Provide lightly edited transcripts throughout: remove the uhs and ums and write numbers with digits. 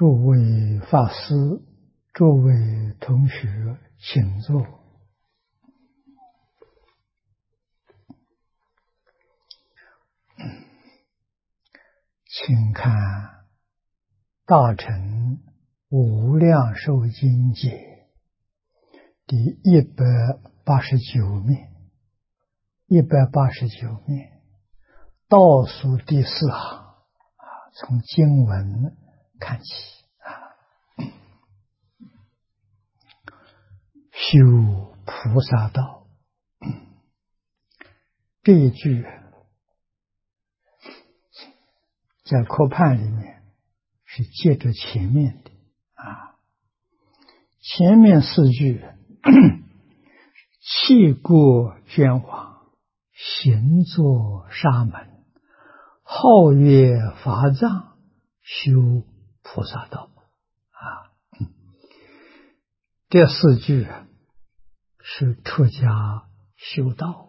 诸位法师，诸位同学，请坐。请看《大乘无量寿经解》第189面，189面倒数第4行，从经文看起。修菩萨道，这一句在课判里面是接着前面的前面4句弃过捐往，行作沙门，皓月法藏，修菩萨道这4句是出家修道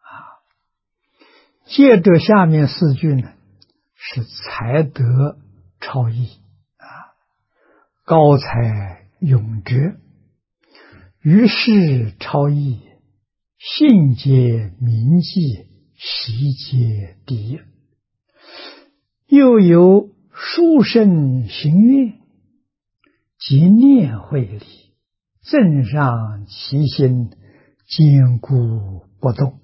接着下面4句呢是才德超逸高才永哲，于是超逸，信解明记，习皆第一。又有殊胜行愿，即念慧理，正上其心，坚固不动。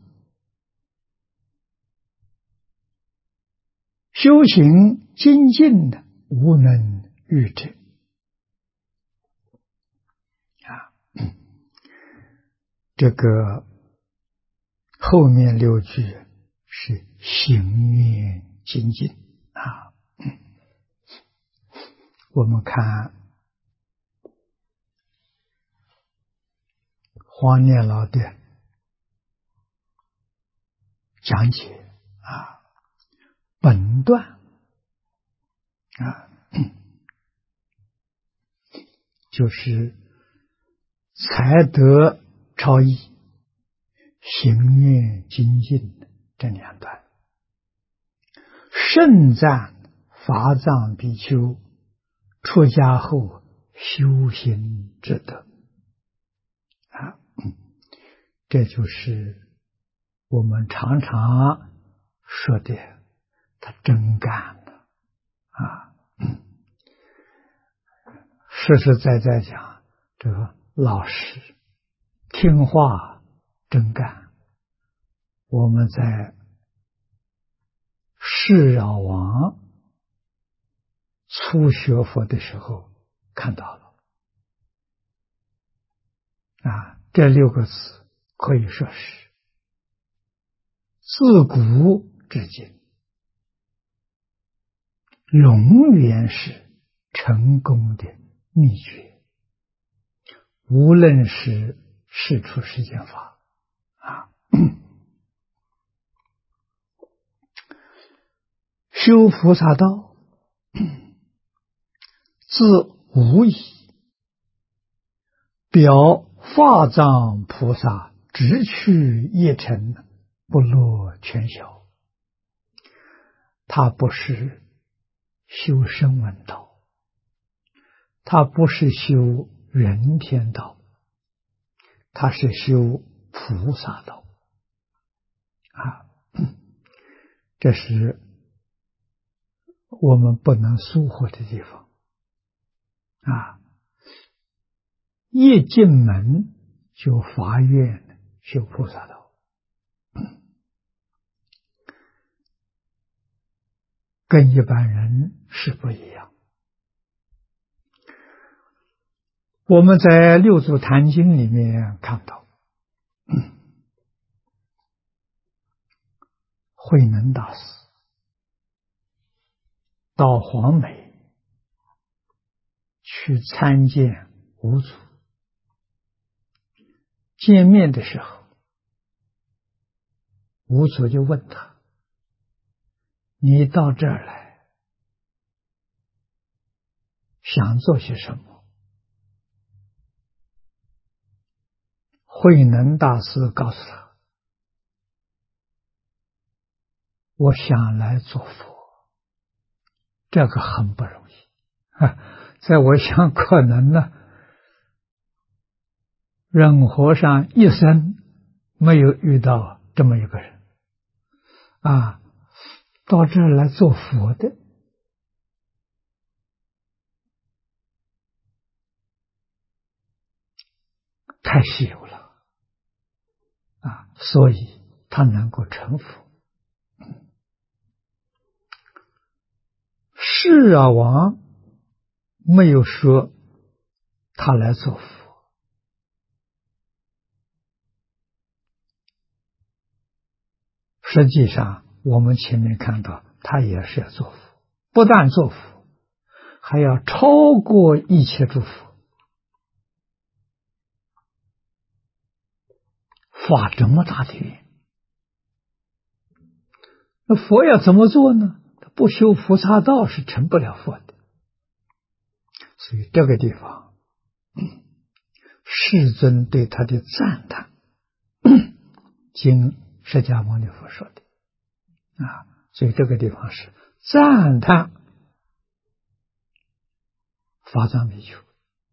修行精进的无能逾者这个后面6句是行愿精进我们看黄念老的讲解本段就是才德超逸，行愿精进这2段，盛赞法藏比丘出家后修行之德这就是我们常常说的他真干的实实在在讲，这个老实听话真干，我们在释扰王初学佛的时候看到了这6个字可以说是自古至今永远是成功的秘诀，无论是世出世间法修菩萨道自无疑，表法藏菩萨直去一尘，不落全消。他不是修声闻道，他不是修人天道，他是修菩萨道这是我们不能疏忽的地方一进门就发愿修菩萨道跟一般人是不一样。我们在六祖坛经里面看到慧能大师到黄梅去参见五祖，见面的时候五祖就问他，你到这儿来想做些什么？慧能大师告诉他，我想来做佛，这个很不容易在我想，可能呢，任和尚一生没有遇到这么一个人啊，到这儿来做佛的，太稀有了啊，所以他能够成佛。释啊王没有说他来做佛，实际上我们前面看到他也是要做佛，不但做佛，还要超过一切诸佛，发这么大的愿。那佛要怎么做呢？他不修菩萨道是成不了佛的。所以这个地方世尊对他的赞叹，经释迦牟尼佛说的啊，所以这个地方是赞叹法藏比丘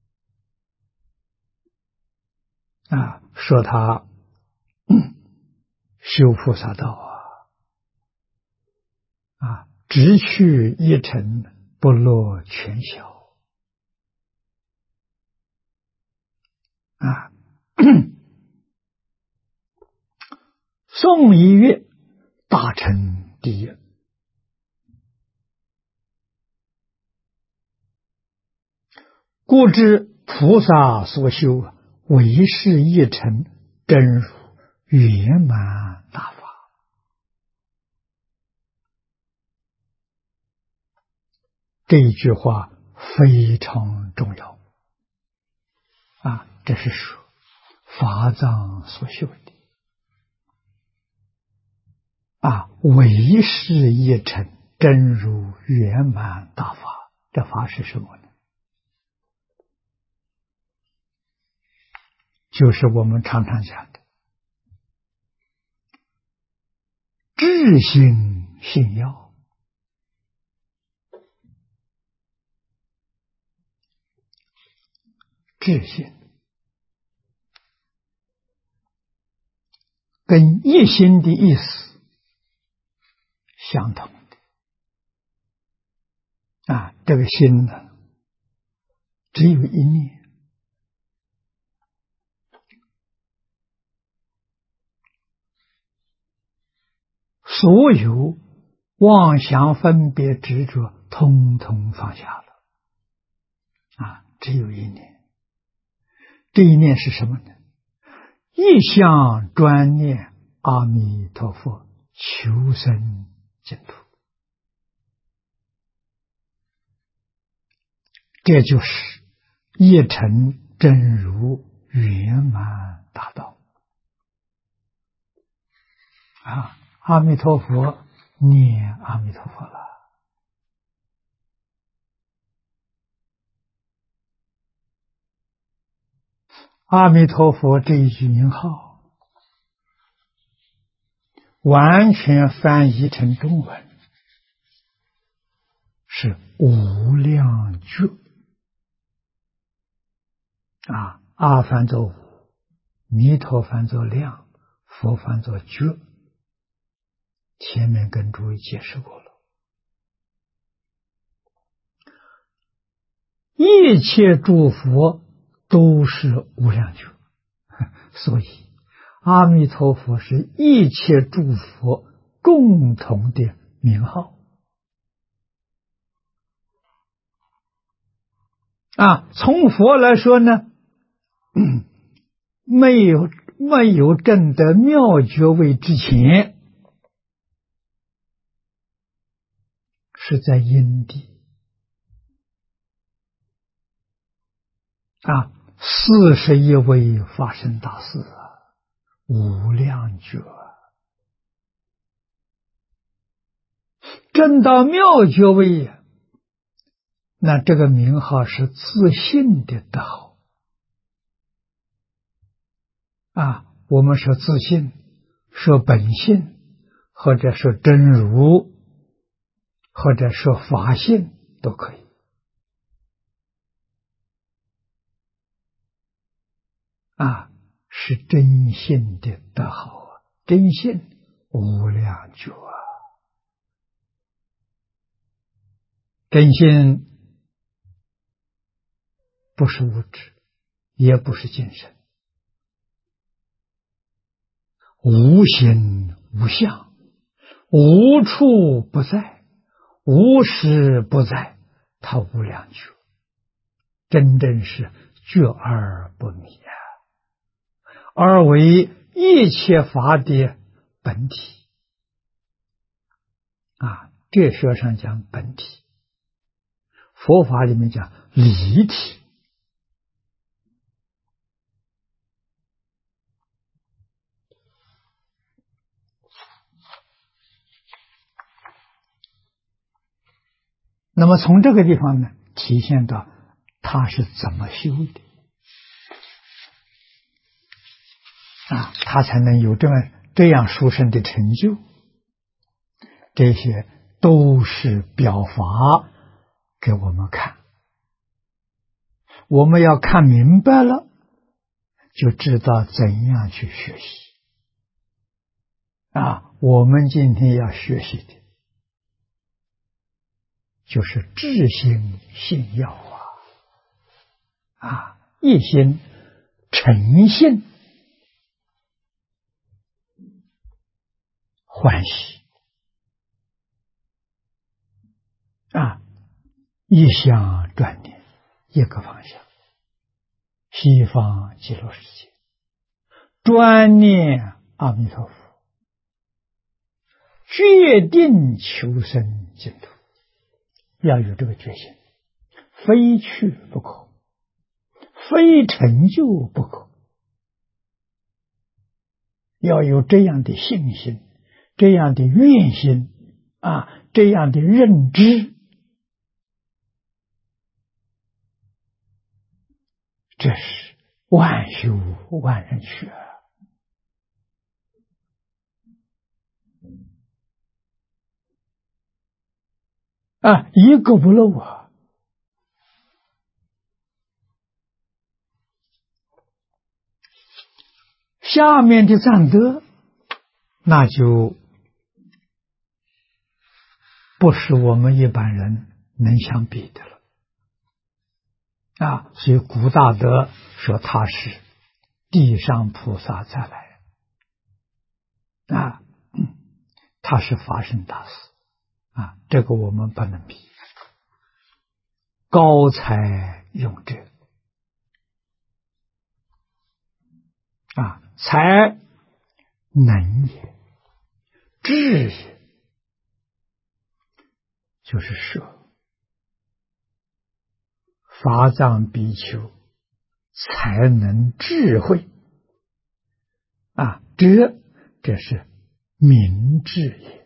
啊，说他修菩萨道啊，直去一尘，不落全消啊。诵一月，大成第一。故知菩萨所修，唯是一尘，真如圆满大法。这一句话非常重要啊！这是说法藏所修的啊，唯是一尘，真如圆满大法。这法是什么呢？就是我们常常讲的至心信要。至心跟一心的意思相同的啊，这个心呢，只有一念，所有妄想分别执着通通放下了啊，只有一念。这一念是什么呢？一向专念阿弥陀佛，求生净土。这就是一尘真如圆满大道啊！阿弥陀佛，念阿弥陀佛了。阿弥陀佛这一句名号，完全翻译成中文是无量觉啊，阿翻作无，弥陀翻作量，佛翻作觉。前面跟诸位解释过了，一切诸佛都是无量觉，所以阿弥陀佛是一切诸佛共同的名号啊。从佛来说呢，没有证得妙觉位之前，是在因地啊，41位法身大士啊，无量觉证到妙觉位，那这个名号是自信的德号啊。我们说自信，说本性，或者说真如，或者说法性都可以是真信的德好啊，真信无量觉啊，真信不是物质，也不是精神，无形无相，无处不在，无时不在，它无量觉，真正是觉而不迷啊，而为一切法的本体哲学上讲本体，佛法里面讲离体。那么从这个地方呢，体现到他是怎么修的他才能有这样殊胜的成就。这些都是表法给我们看，我们要看明白了，就知道怎样去学习我们今天要学习的就是至心信要一心诚信欢喜一向专念一个方向，西方极乐世界，专念阿弥陀佛，决定求生净土，要有这个决心，非去不可，非成就不可，要有这样的信心，这样的愿心这样的认知，这是万修万人学一个不漏下面的赞德那就不是我们一般人能相比的了所以古大德说他是地上菩萨再来他是法身大士这个我们不能比，高才永哲才能也，智也，就是说法藏比丘才能智慧这是明智也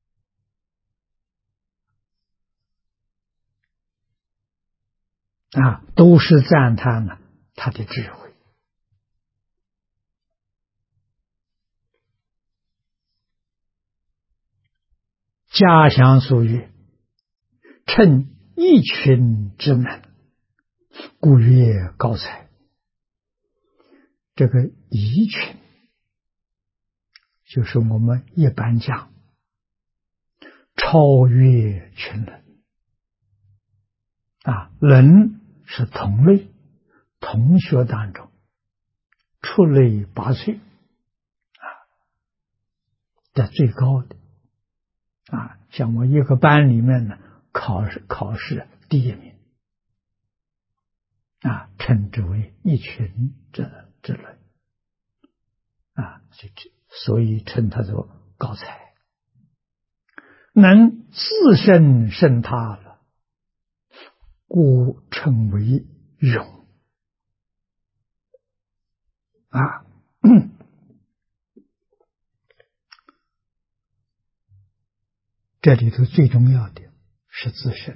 都是赞叹了他的智慧。家乡俗语，趁一群之能，故曰高才。这个一群就是我们一般讲超越群人人是同类，同学当中出类拔萃的最高的像我一个班里面呢，考试第一名称之为一群之人所以称他做高才，能自身胜他了，故称为勇这里头最重要的是自身，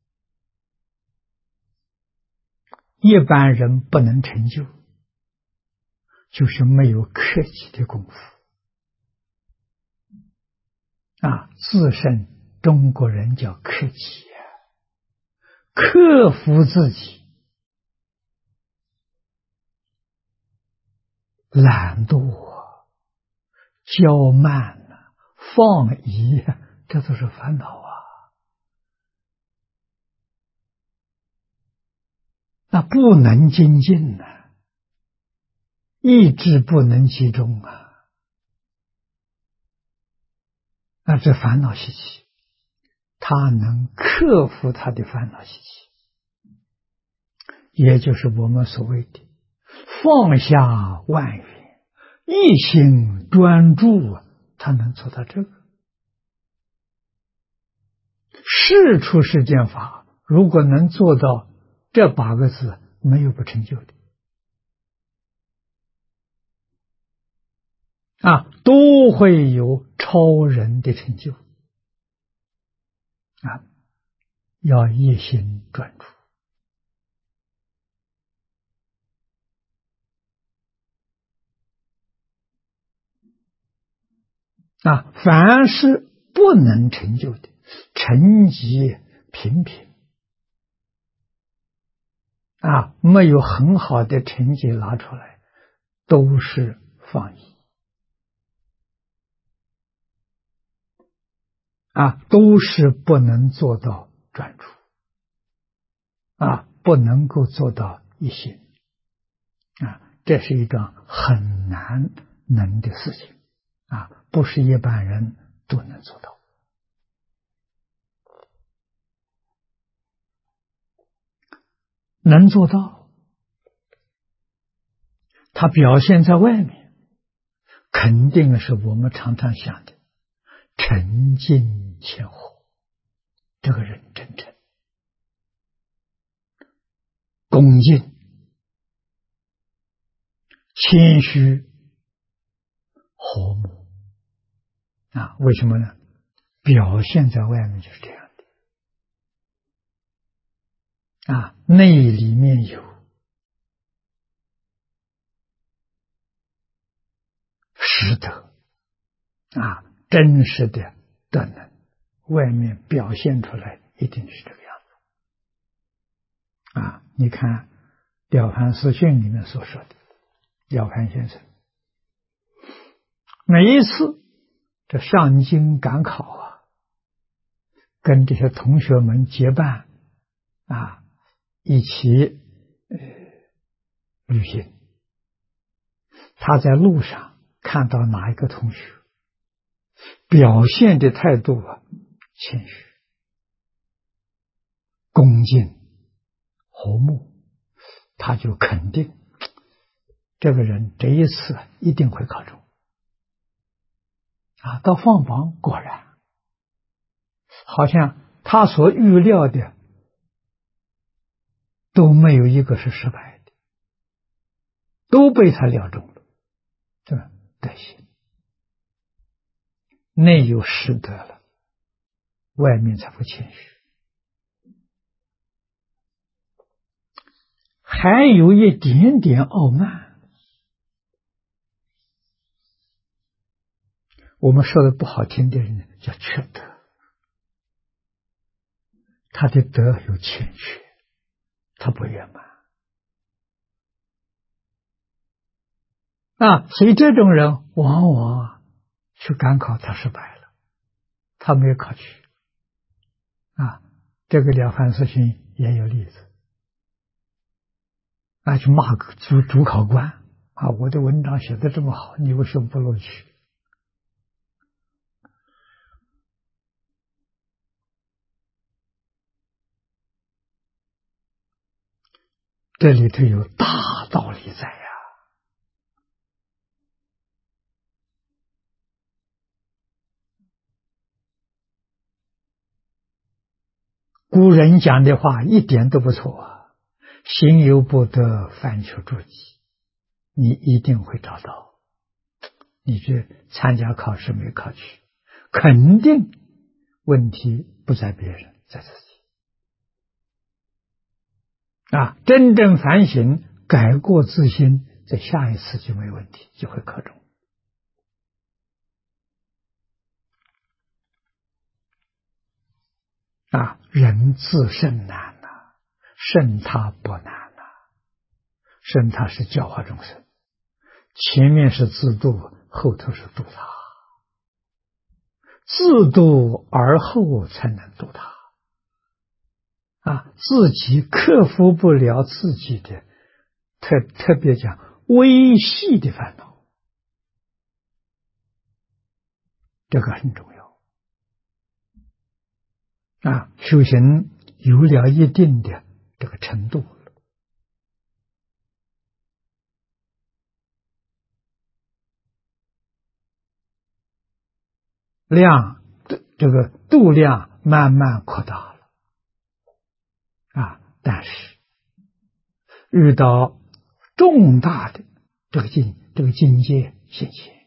一般人不能成就，就是没有克己的功夫自身中国人叫克己克服自己懒惰啊、骄慢啊、放逸啊，这都是烦恼啊。那不能精进呢、意志不能集中啊，那这烦恼习气，他能克服他的烦恼习气，也就是我们所谓的放下万缘，一心专注啊，他能做到这个。事出世间法，如果能做到这8个字，没有不成就的啊，都会有超人的成就啊！要一心专注啊！凡是不能成就的，成绩平平啊，没有很好的成绩拿出来，都是放逸啊，都是不能做到专注啊，不能够做到一心啊，这是一桩很难能的事情啊，不是一般人都能做到。能做到，它表现在外面，肯定是我们常常想的沉静谦和，这个人真诚、恭敬、谦虚、和睦啊？为什么呢？表现在外面就是这样的啊，内里面有实德啊，真实的德能，外面表现出来一定是这个样子啊！你看《了凡四训》里面所说的，了凡先生每一次这上京赶考啊，跟这些同学们结伴啊，一起旅行。他在路上看到哪一个同学表现的态度啊，谦虚、恭敬、和睦，他就肯定这个人这一次一定会考中啊。到放榜果然，好像他所预料的都没有一个是失败的，都被他料中了，对吧？德行，内有实德了，外面才会谦虚。还有一点点傲慢，我们说的不好听的人叫缺德，他的德有欠缺，他不圆满啊，所以这种人往往去赶考他失败了，他没有考取啊。这个《了凡四训》也有例子啊，去骂主考官啊，我的文章写的这么好，你为什么不录取？这里头有大道理在呀。古人讲的话一点都不错啊，行有不得，反求诸己，你一定会找到。你去参加考试没考取，肯定问题不在别人，在自己啊！真正反省，改过自新，在下一次就没问题，就会考中啊！人自甚难呐、胜他不难呐、胜他是教化众生， 前面是自度，后头是度他。自度而后才能度他。自己克服不了自己的特别讲微细的烦恼，这个很重要。修行有了一定的这个程度，量这个度量慢慢扩大了但是遇到重大的这个境界现前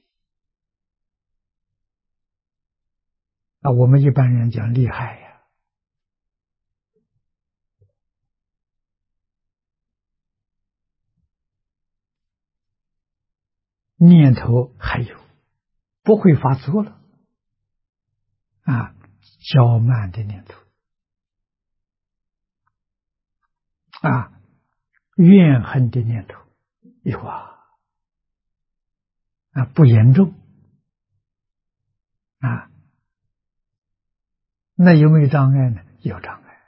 我们一般人讲厉害呀，念头还有不会发作了骄慢的念头怨恨的念头有不严重那有没有障碍呢？有障碍。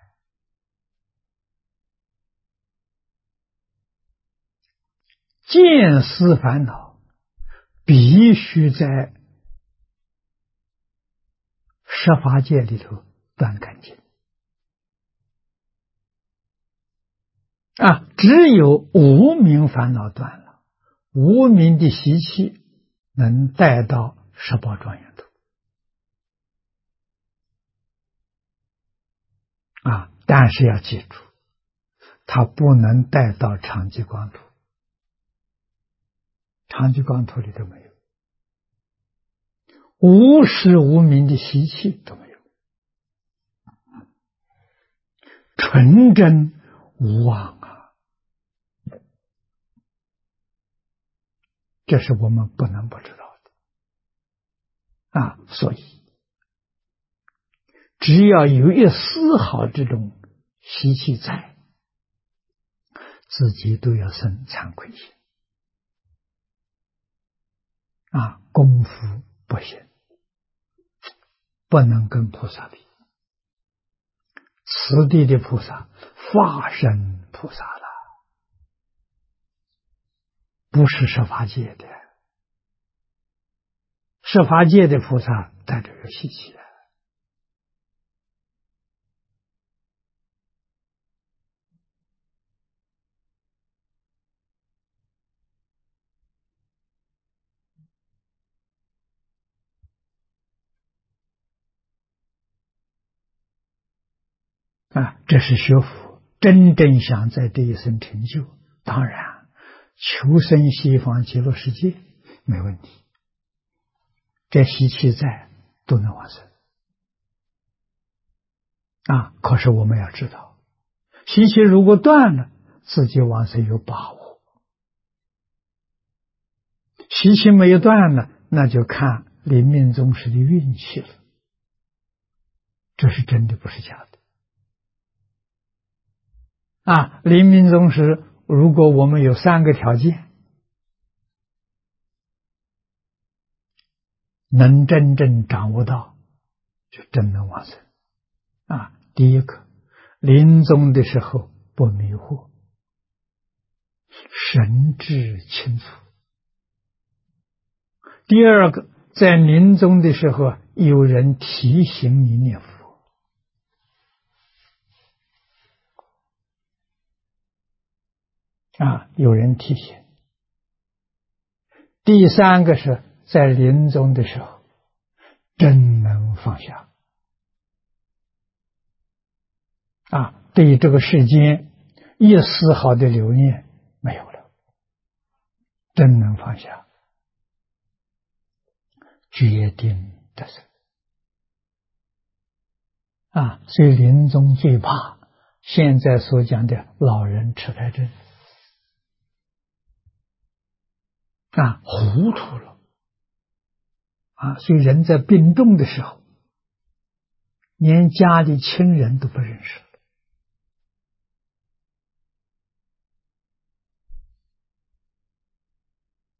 见思烦恼必须在十法界里头断干净只有无明烦恼断了，无明的习气能带到十宝庄严土但是要记住，它不能带到常寂光土，常寂光土里都没有，无始无明的习气都没有，纯真无妄这是我们不能不知道的所以只要有一丝毫这种习气在，自己都要生惭愧心功夫不行，不能跟菩萨比。此地的菩萨化身菩萨了，不是十法界的。十法界的菩萨带着有习气这是学佛真正想在这一生成就，当然求生西方极乐世界没问题，这习气在都能往生可是我们要知道，习气如果断了，自己往生有把握；习气没有断了，那就看临命终时的运气了。这是真的，不是假的临命终时，如果我们有3个条件，能真正掌握到，就真能往生第一个，临终的时候不迷惑，神智清楚；第二个，在临终的时候有人提醒你念佛有人提醒；第三个是在临终的时候真能放下对这个世间一丝毫的留念没有了，真能放下，决定得胜所以临终最怕现在所讲的老人痴呆症糊涂了所以人在病重的时候，连家里亲人都不认识了。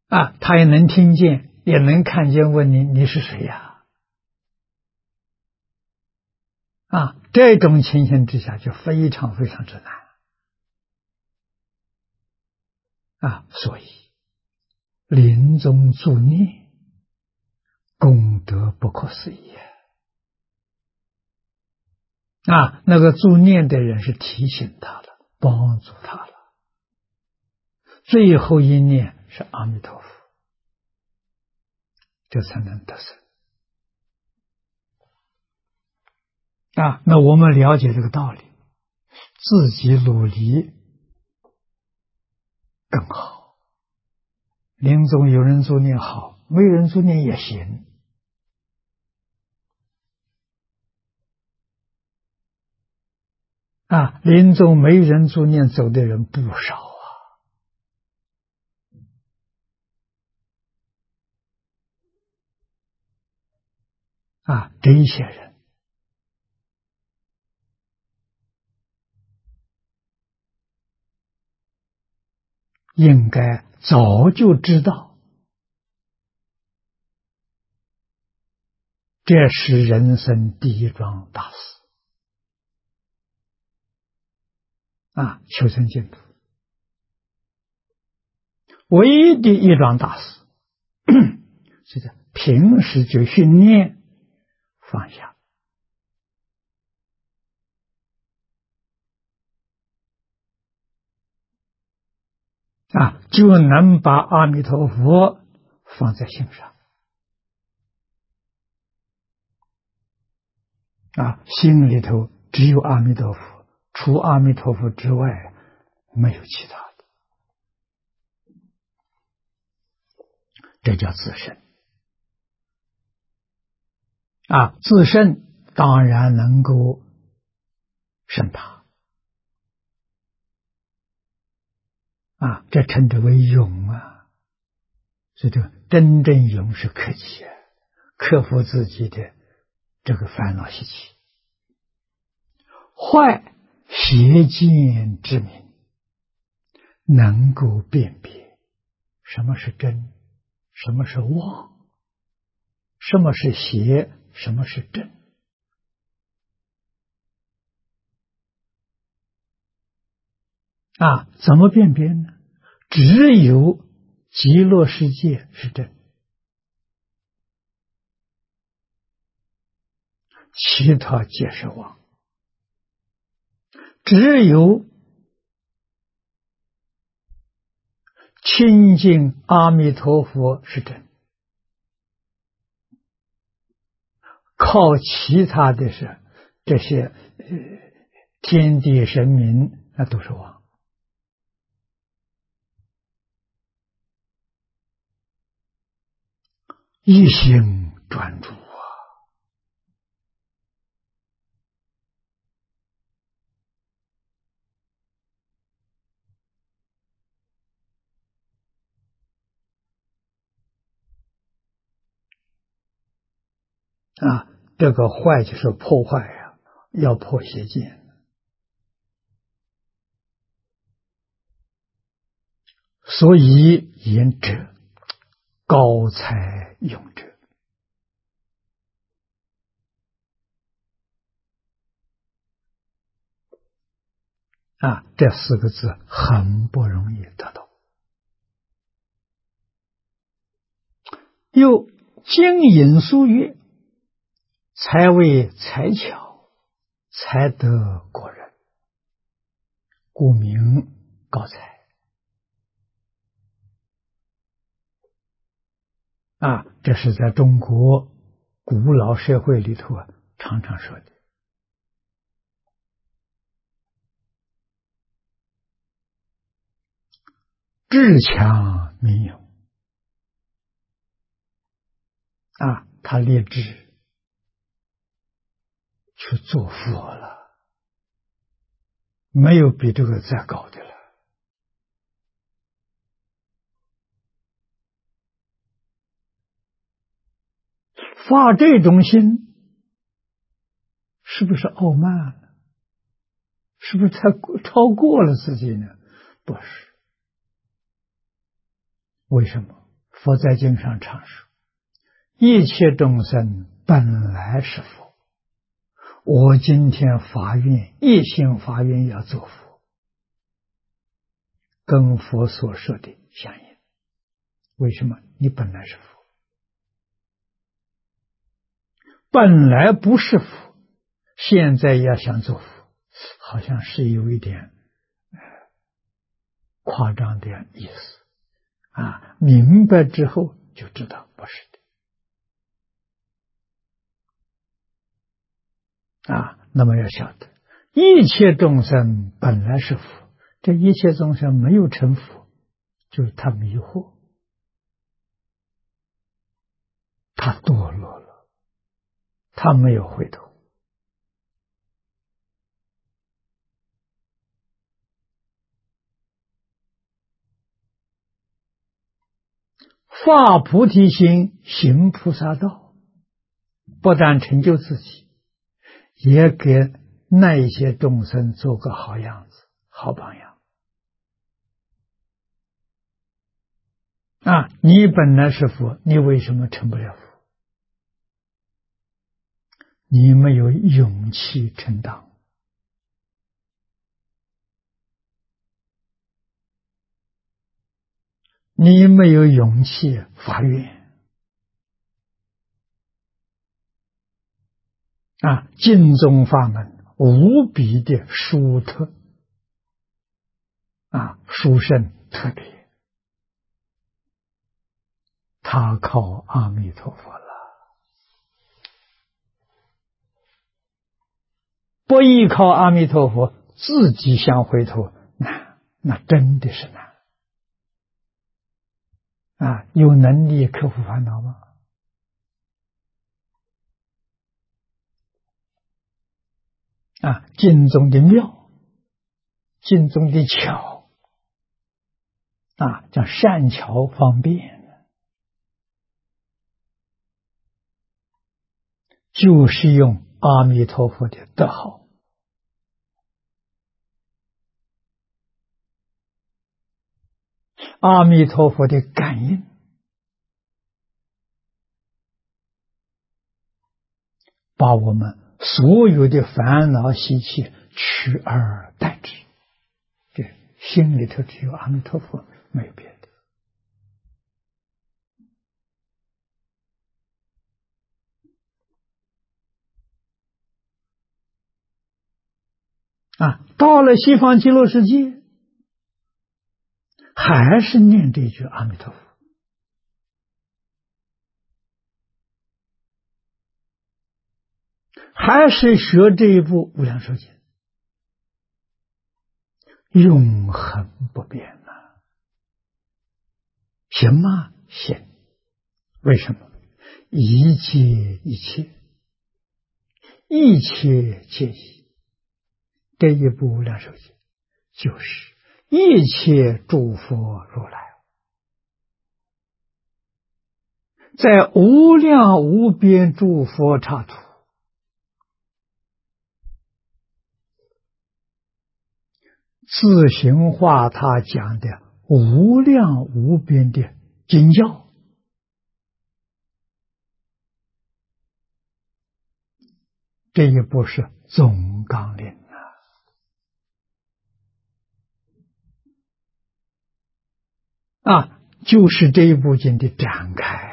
他也能听见，也能看见，问你是谁呀？这种情形之下就非常非常之难所以临终助念，功德不可思议那个助念的人是提醒他了，帮助他了，最后一念是阿弥陀佛，这才能得生那我们了解这个道理，自己努力更好。临终有人助念好，没人助念也行临终没人助念走的人不少这一些人应该早就知道这是人生第一桩大事求生净土唯一的一桩大事是在平时就训练放下就能把阿弥陀佛放在心上心里头只有阿弥陀佛，除阿弥陀佛之外没有其他的，这叫自胜自胜当然能够胜他这称之为勇所以这个真正勇是克己克服自己的这个烦恼习气，坏邪见之明，能够辨别什么是真，什么是妄，什么是邪，什么是正怎么辨别呢？只有极乐世界是真，其他皆是妄。只有亲近阿弥陀佛是真，靠其他的是这些天地神明那都是妄。一心专注这个坏就是破坏要破邪见，所以言者高才勇者这四个字很不容易得到。又经引书曰：才为才巧，才得果人，故名高才这是在中国古老社会里头常常说的。智强民勇他立志去做佛了，没有比这个再高的了。发这种心，是不是傲慢了？是不是超过了自己呢？不是。为什么？ 佛在经上常说，一切众生本来是佛，我今天发愿，一心发愿要做佛，跟佛所说的相应。为什么？你本来是佛，本来不是佛，现在要想做佛，好像是有一点夸张的意思啊。明白之后就知道不是的啊。那么要晓得，一切众生本来是佛，这一切众生没有成佛，就是他迷惑，他堕落了，他没有回头。发菩提心，行菩萨道，不但成就自己，也给那一些众生做个好样子、好榜样啊！你本来是佛，你为什么成不了佛？你没有勇气承担，你没有勇气发愿啊！净宗法门无比的殊特啊，殊胜特别，他靠阿弥陀佛了，不依靠阿弥陀佛，自己想回头难，那真的是难啊！有能力克服烦恼吗？啊，经中的妙，经中的巧啊，叫善巧方便，就是用阿弥陀佛的德号，阿弥陀佛的感应，把我们所有的烦恼习气取而代之。这心里头只有阿弥陀佛，没有别的啊。到了西方极乐世界，还是念这句阿弥陀佛，还是学这一部无量寿经，永恒不变呐、行吗？行。为什么？一切一切，一切皆一。这一部无量寿经就是一切诸佛如来在无量无边诸佛刹土自行化他讲的无量无边的经教，这一部是总纲领啊，就是这一部经的展开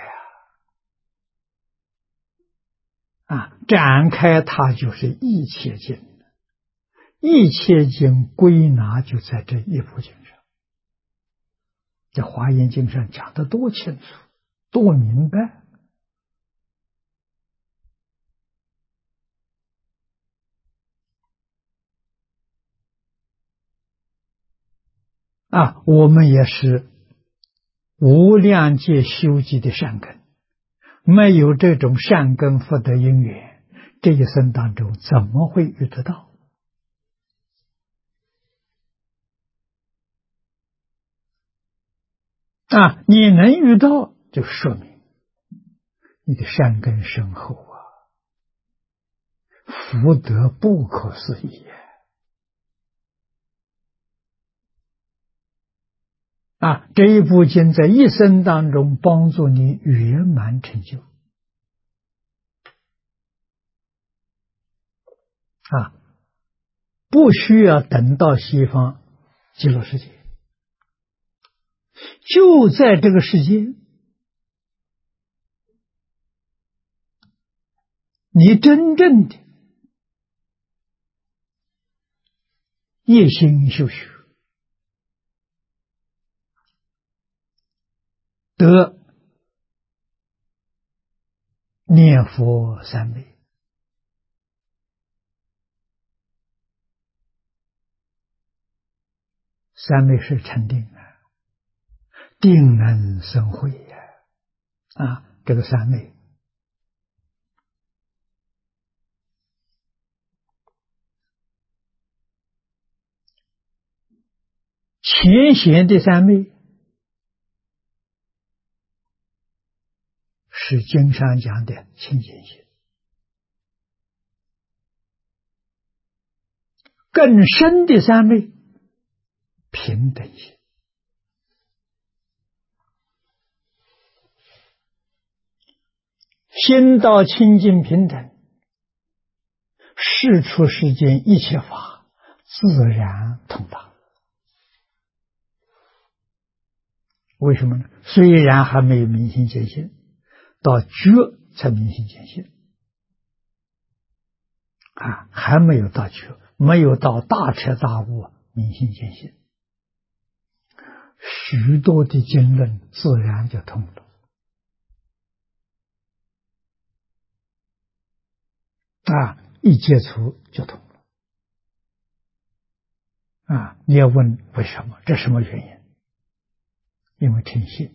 展开它就是一切经，一切经归纳就在这一部经上。这华严经上讲得多清楚，多明白啊！我们也是无量劫修集的善根，没有这种善根福德因缘，这一生当中怎么会遇得到啊？你能遇到，就说明你的善根深厚福德不可思议这一部经在一生当中帮助你圆满成就。不需要等到西方极乐世界，就在这个世界，你真正的一心修学，得念佛三昧，三昧是禅定定能生慧这个三昧前贤的三昧是经上讲的清净心，更深的三昧平等心。心到清净平等，事出世间一切法自然通达。为什么呢？虽然还没有明心见性，到觉才明心见性还没有到觉，没有到大彻大悟明心见性，许多的经论自然就通了一接触就通了你要问为什么？这什么原因？因为听信，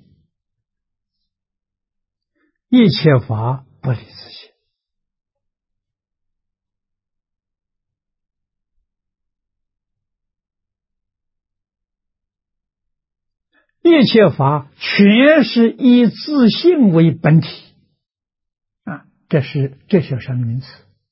一切法不离自性，一切法全是以自性为本体这是哲学上的名词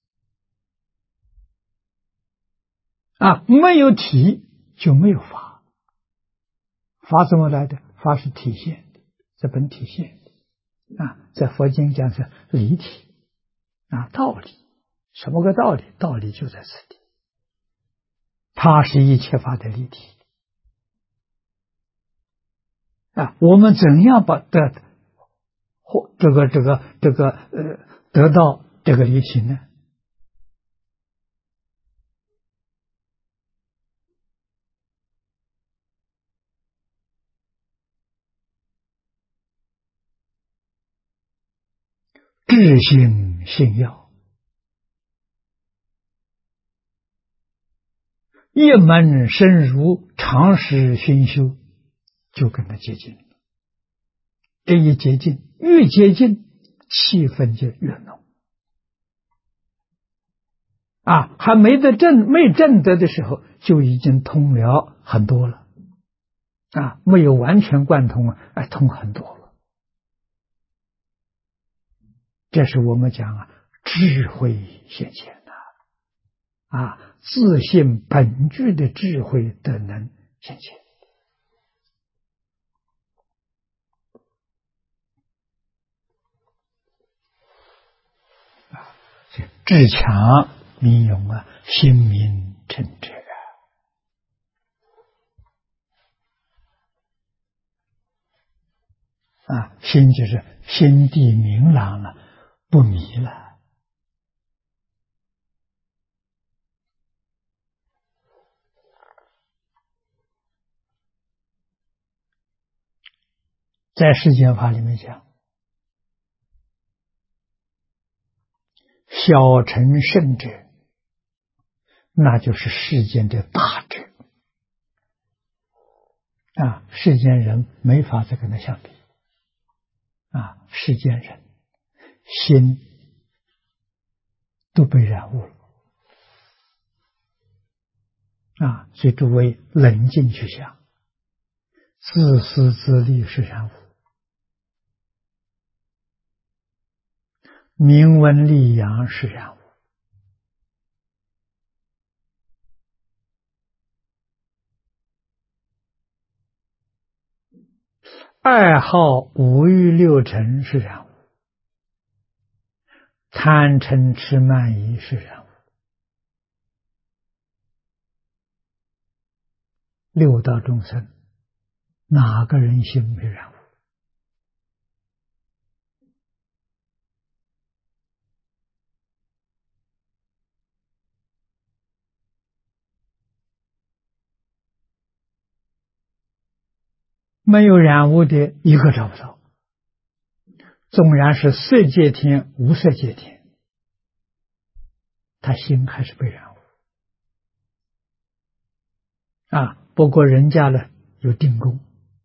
没有体就没有法，法怎么来的？法是体现的，这本体现的在佛经讲是离体道理。什么个道理？道理就在此地，它是一切法的离体我们怎样把得到这个离体呢？智性信要，一门深入，长时熏修，就跟他接近了。这一接近，越接近气氛就越浓还没证得的时候，就已经通了很多了没有完全贯通通很多了。这是我们讲智慧显现自信本具的智慧德能显现智强民勇心明正直心就是心地明朗了，不迷了在世间法里面讲，小成圣者，那就是世间的大者世间人没法再跟他相比世间人心都被染污了所以诸位冷静去想，自私自利是染污，名闻利养是染污爱好五欲六尘是染污，贪嗔痴慢疑是染污，六道众生哪个人心没染污？没有染污的一个找不到。纵然是色界天、无色界天，他心还是被染污不过人家呢有定功，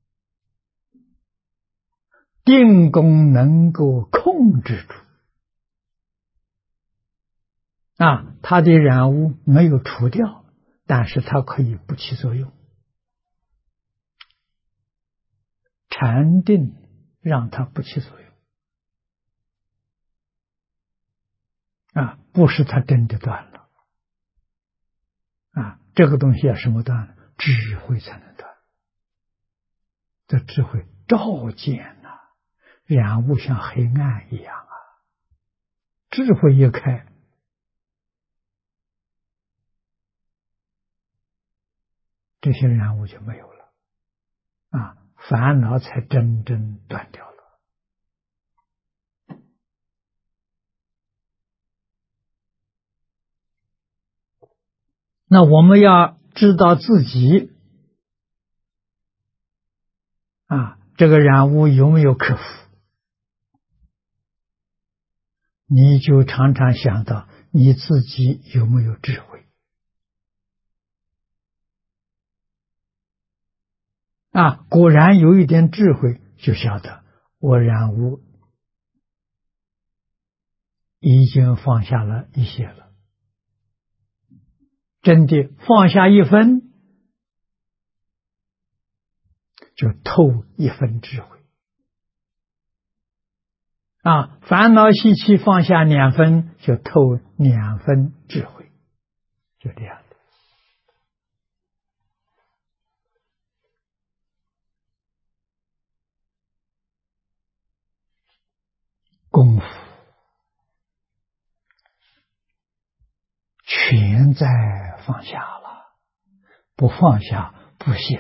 定功能够控制住他的染污没有除掉，但是它可以不起作用。禅定让它不起作用不是它真的断了这个东西要什么断呢？智慧才能断。这智慧照见染污像黑暗一样智慧一开，这些染污就没有了烦恼才真正断掉了。那我们要知道自己这个染污有没有克服，你就常常想到你自己有没有智慧果然有一点智慧，就晓得我染污已经放下了一些了，真的放下一分就透一分智慧烦恼习气放下2分就透2分智慧，就这样的功夫全在放下了，不放下不行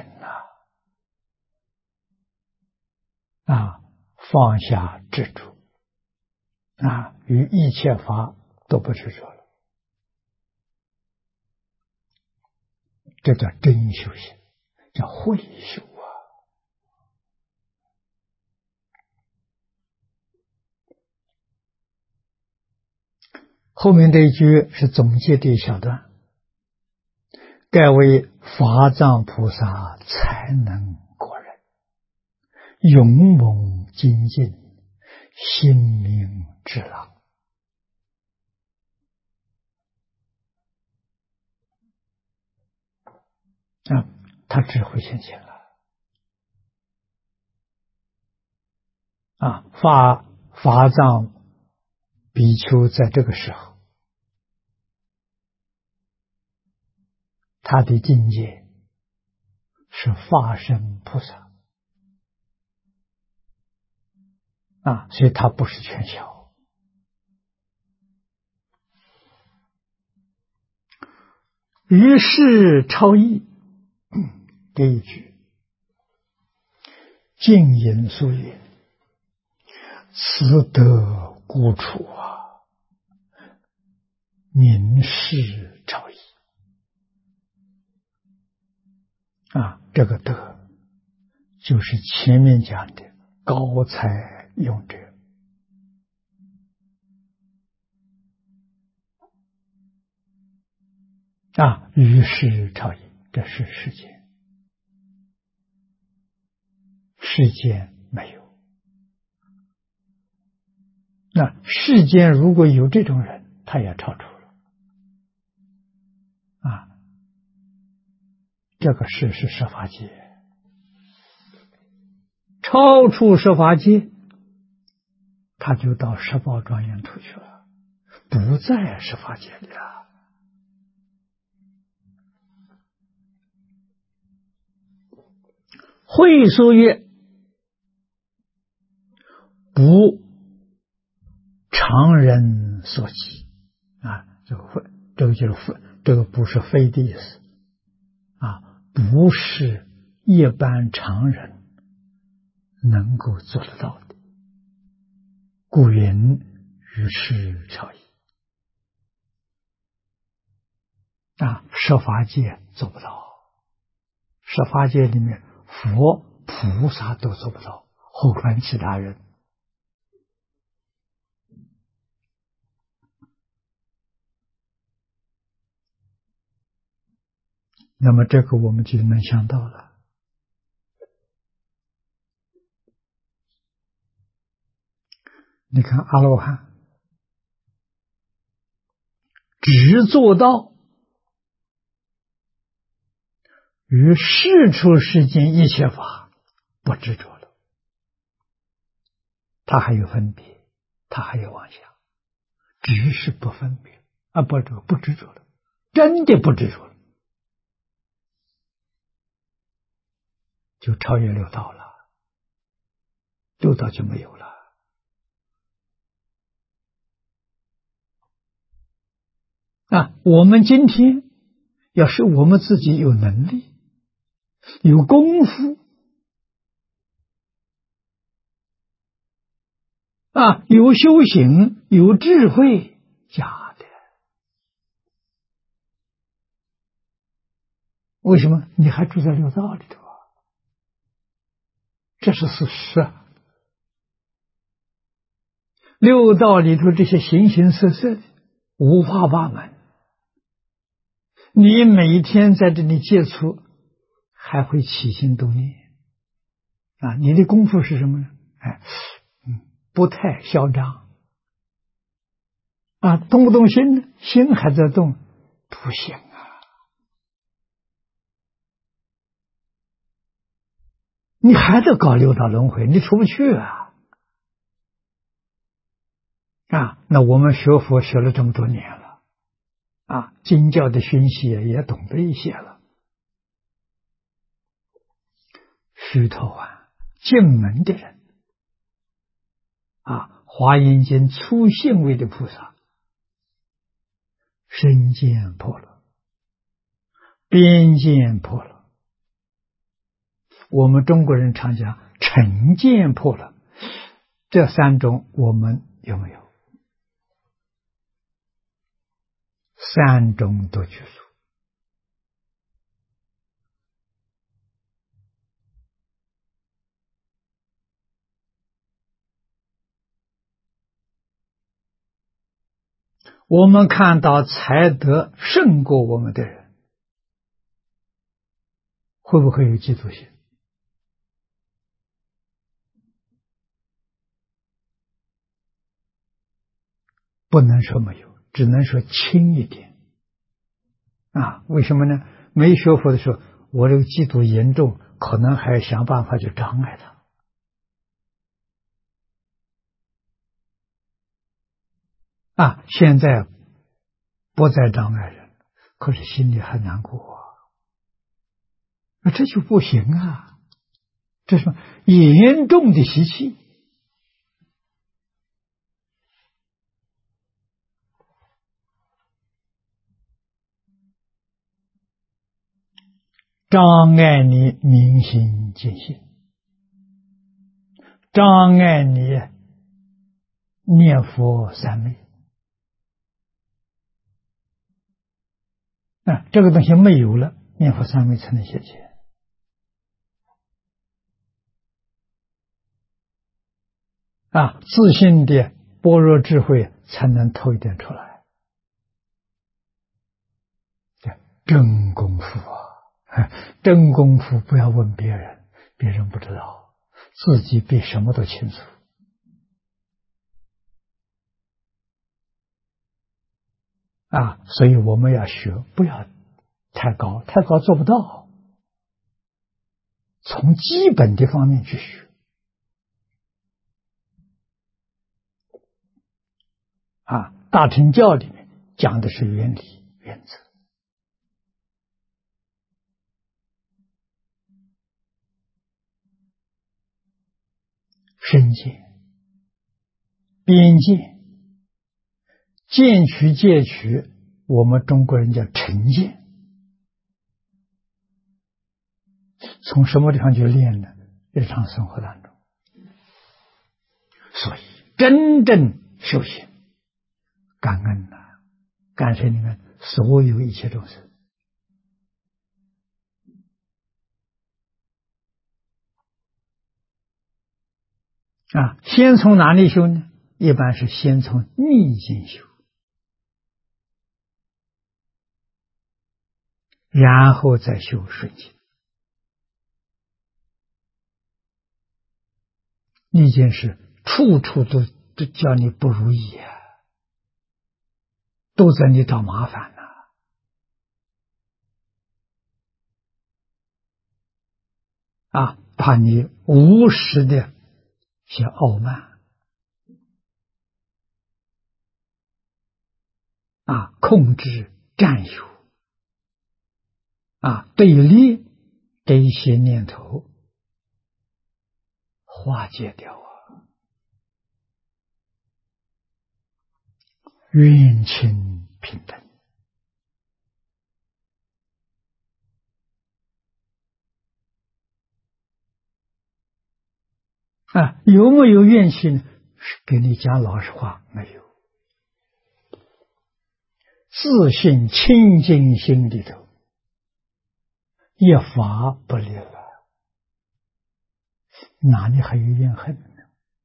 放下执着与一切法都不执着了，这叫真修行，叫慧修后面这一句是总结这一小段，盖为法藏菩萨才能果人，勇猛精进，心明智朗他智慧现前了法藏比丘在这个时候，他的境界是化身菩萨所以他不是全小。于是超逸这一句，静隐素也，此得孤处明示超逸这个德就是前面讲的高才勇者于是超逸，这是世间，世间没有。那世间如果有这种人，他也超出了这个是设法界，超出设法界，他就到十宝庄严土去了，不在设法界里了。会说曰： 不常人所及啊，这个就是非，这个不是非的意思啊，不是一般常人能够做得到的。故云于是超矣啊，十法界做不到，十法界里面佛菩萨都做不到，何况其他人。那么这个我们就能想到了。你看阿罗汉只做到与世出世间一切法不执着了，他还有分别，他还有妄想，只是不分别啊，不执着了，真的不执着了，就超越六道了，六道就没有了。啊，我们今天要是我们自己有能力、有功夫啊，有修行、有智慧，假的。为什么你还住在六道里头啊？这是事实啊。六道里头这些形形色色的，五花八门，你每天在这里接触，还会起心动念啊。你的功夫是什么呢？不太嚣张啊，动不动心呢？心还在动，不行啊！你还得搞六道轮回，你出不去啊！啊，那我们学佛学了这么多年了，啊，经教的熏习也懂得一些了。须陀洹进门的人，啊，华严经初信位的菩萨，身见破了，边见破了，我们中国人常讲尘见破了，这三种我们有没有？三种都具足。我们看到才德胜过我们的人，会不会有嫉妒心？不能说没有，只能说轻一点啊。为什么呢？没学佛的时候，我这个嫉妒严重，可能还要想办法去障碍他啊。现在不再障碍人，可是心里还难过啊，这就不行啊！这是严重的习气。障碍你明心见性，障碍你念佛三昧啊，这个东西没有了，念佛三昧才能现前啊，自信的般若智慧才能透一点出来。真功夫啊，真功夫不要问别人，别人不知道，自己比什么都清楚啊。所以我们要学，不要太高，太高做不到，从基本的方面去学啊。大乘教里面讲的是原理原则，身见边见，见取戒取，我们中国人叫成见。从什么地方去练呢？日常生活当中。所以真正修行，感恩啊，感谢你们所有一切众生。先从哪里修呢？一般是先从逆境修，然后再修顺境。逆境是处处都叫你不如意啊，都在你找麻烦把你无时的些傲慢控制占有对立这一些念头化解掉愿亲平等。有没有怨气呢？给你讲老实话，没有。自信清净心里头，一法不立了，哪里还有怨恨呢？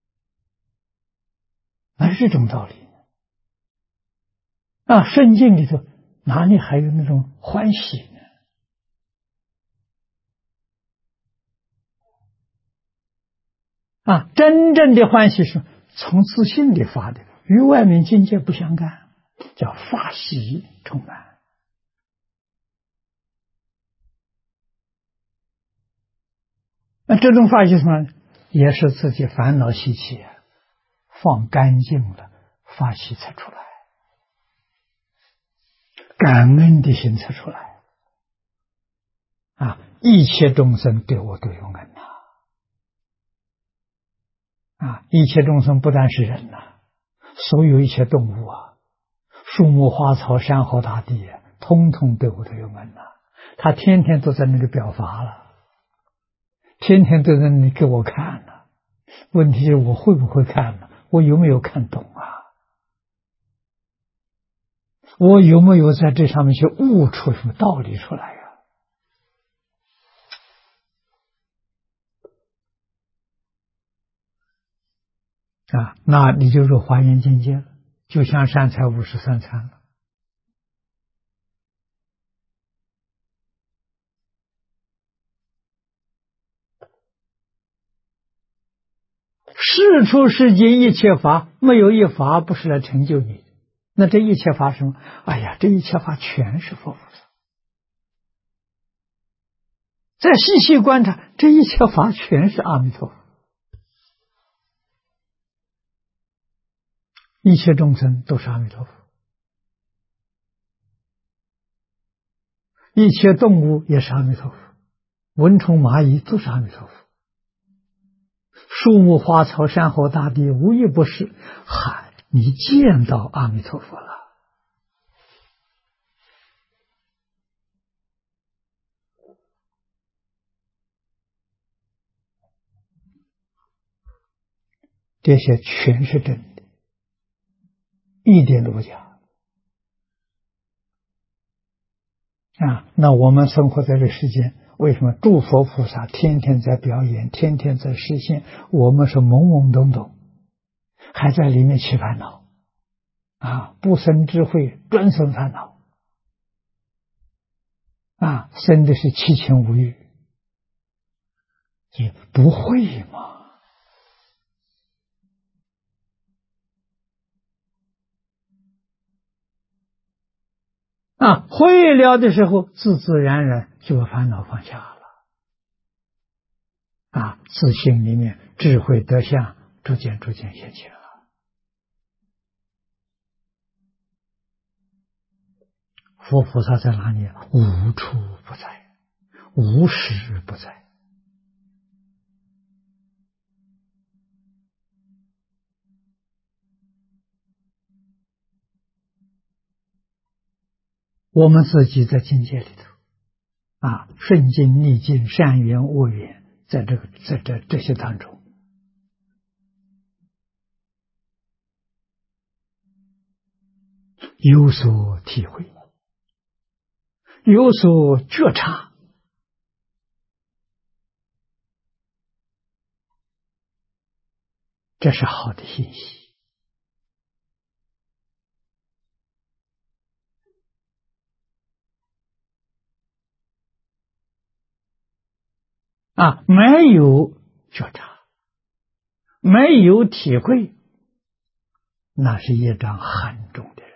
哪是这种道理呢？圣境里头哪里还有那种欢喜呢？真正的欢喜是从自信里发的，与外面境界不相干，叫法喜充满。这种法喜什么？也是自己烦恼习气放干净了，法喜才出来，感恩的心才出来一切众生对我都有恩一切众生不但是人所有一切动物树木花草山河大地通通对我都有恩他天天都在那里表法了，天天都在那里给我看了，问题是我会不会看呢？我有没有看懂我有没有在这上面去悟出什么道理出来那你就是华严境界了，就像善财53参了。世出世间一切法，没有一法不是来成就你的。那这一切法是什么？这一切法全是佛菩萨。再细细观察，这一切法全是阿弥陀佛。一切众生都是阿弥陀佛，一切动物也是阿弥陀佛，蚊虫蚂蚁都是阿弥陀佛，树木花草山河大地无一不是。你见到阿弥陀佛了。这些全是真的，一点都不假那我们生活在这世间，为什么诸佛菩萨天天在表演，天天在实现，我们是懵懵懂懂，还在里面起烦恼不生智慧，专生烦恼生的是七情五欲，不会嘛会了的时候，自自然然就把烦恼放下了自信里面智慧德相逐渐现起了。佛菩萨在哪里？无处不在，无时不在我们自己在境界里头顺境逆境善缘恶缘，在这些当中有所体会，有所觉察，这是好的信息没有觉察，没有体会，那是业障很重的人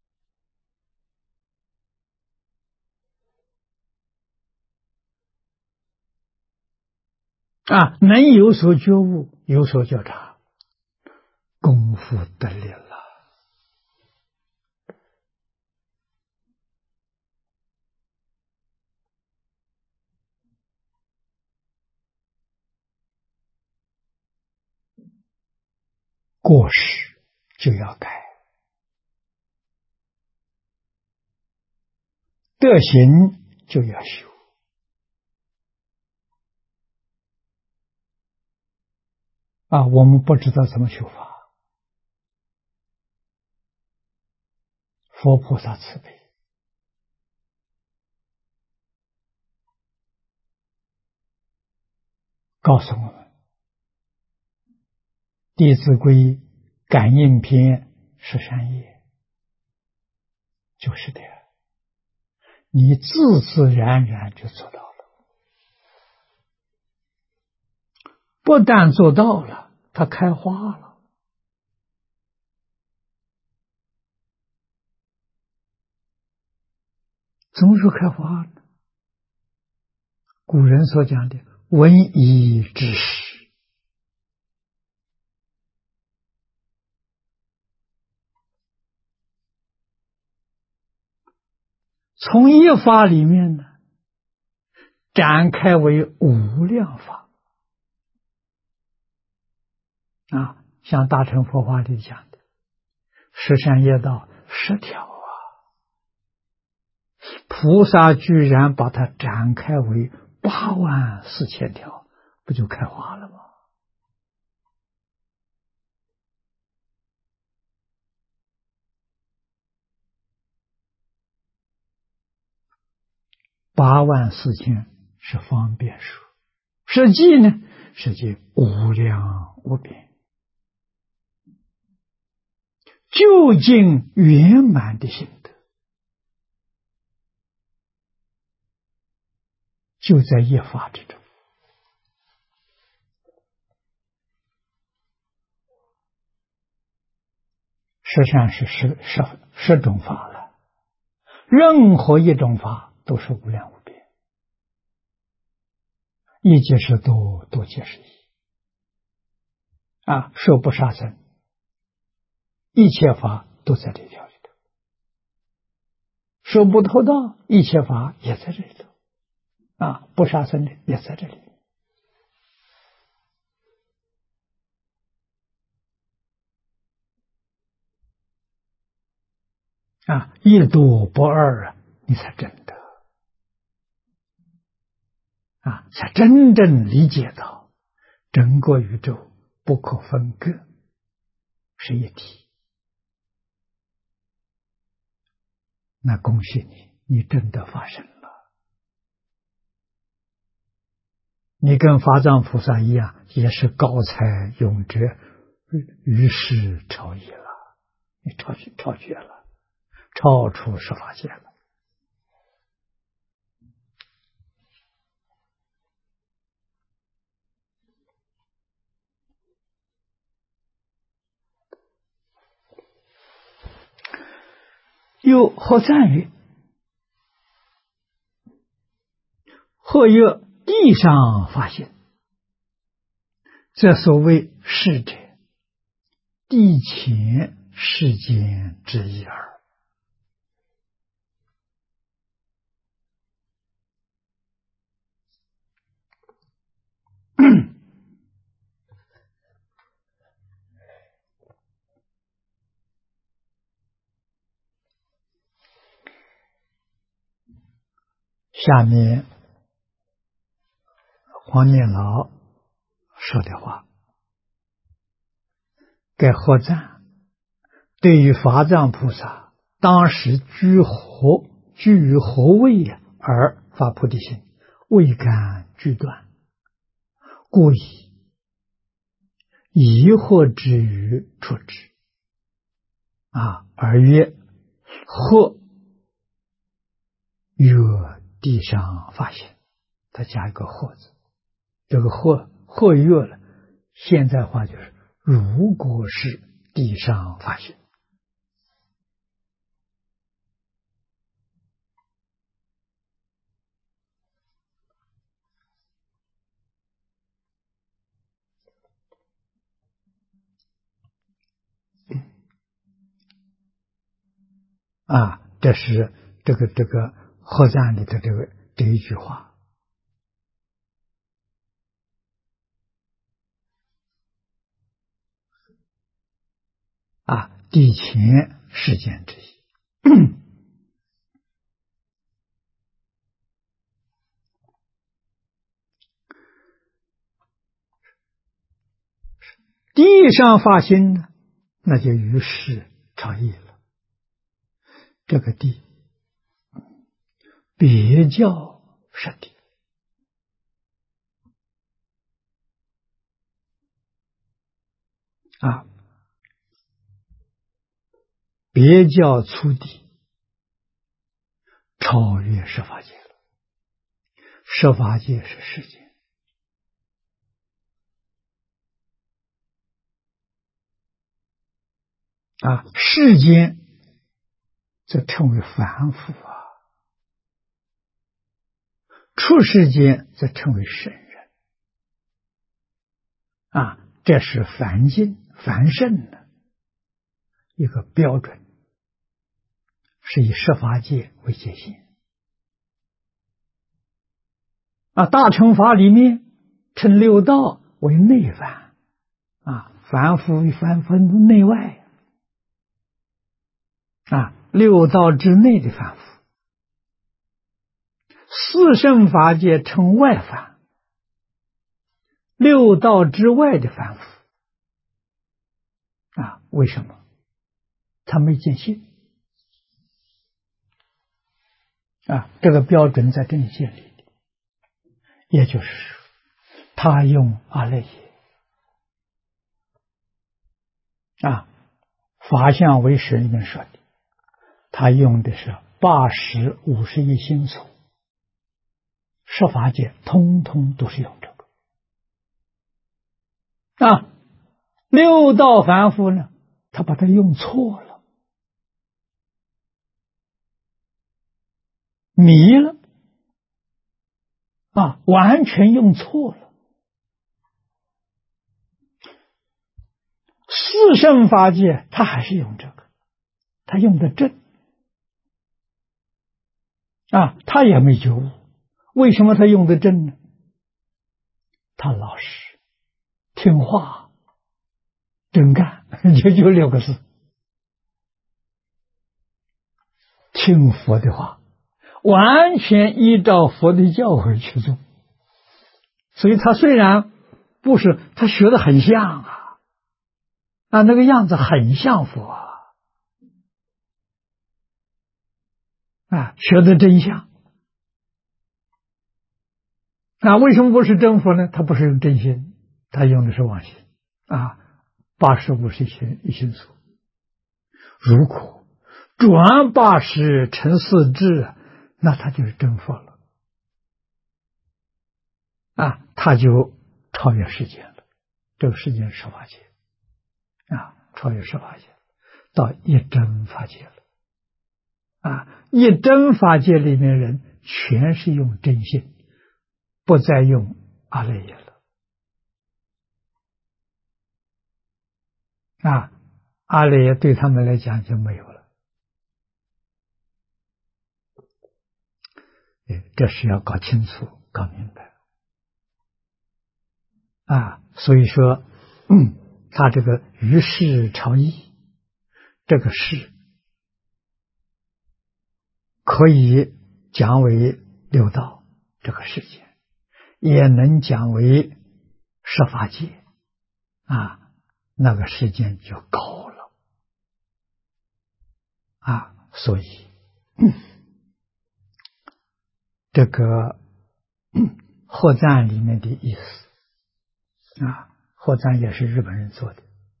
能有所觉悟，有所觉察，功夫得力了。过失就要改，德行就要修我们不知道怎么修法，佛菩萨慈悲，告诉我们《弟子规》感应篇13页，就是的呀，你自自然然就做到了，不但做到了，它开花了。怎么说开花呢？古人所讲的闻一知识，从一法里面呢展开为无量法像大乘佛法里讲的十善业道10条菩萨居然把它展开为84000条，不就开花了吗？84000是方便数，实际呢，实际无量无边，究竟圆满的心得，就在一法之中。实际上是十种法了，任何一种法都是无量无边，一即是多，多即是一说不杀生，一切法都在这条里头；说不偷盗，一切法也在这里头不杀生的也在这里。一多不二你才真的才真正理解到整个宇宙不可分割，是一体。那恭喜你，你真的发生了，你跟法藏菩萨一样，也是高才永哲，于是超越了，你超绝了，超出十法界了。又何赞于？或曰地上发现，这所谓世者，地前世间之一耳。 下面黄念老说的话，该合赞对于法藏菩萨当时居于何位而发菩提心，未敢具断，故以疑惑之语出之而曰：或曰地上发现，他加一个或字，这个或曰了，现在话就是如果是地上发现。这是这个合赞里的这一句话地前事件之一。地上发心呢，那就于是超意了。这个地别叫实地别叫粗地，超越十法界了。十法界是世间世间则称为凡夫出世间则称为圣人这是凡境凡圣的一个标准，是以十法界为界限大乘法里面称六道为内凡凡夫与凡分内外六道之内的凡夫，四圣法界称外凡，六道之外的凡夫为什么？他没见性这个标准在这里建立的，也就是他用阿赖耶法相为识里面说的，他用的是80、51心所，十法界通通都是用这个六道凡夫呢，他把它用错了，迷了完全用错了。四圣法界他还是用这个，他用的正他也没觉悟。为什么他用的正呢？他老实听话真干，就6个字，听佛的话，完全依照佛的教诲去做。所以他虽然不是，他学得很像那个样子很像佛学得真像为什么不是真佛呢？他不是用真心，他用的是妄心80、51心所。如果转80成4智，那他就是真佛了他就超越世间了。这个世间是十法界超越十法界，到一真法界了一真法界里面人全是用真心，不再用阿赖耶了阿赖耶对他们来讲就没有了。这是要搞清楚搞明白所以说他这个于是超意，这个是可以讲为六道这个世界，也能讲为十法界啊，那个时间就高了啊。所以这个货赞里面的意思啊，货赞也是日本人做的。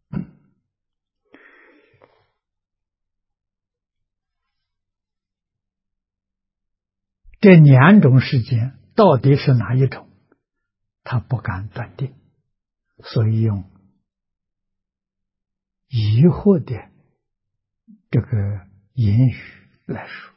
这两种世间到底是哪一种，他不敢断定，所以用疑惑的这个言语来说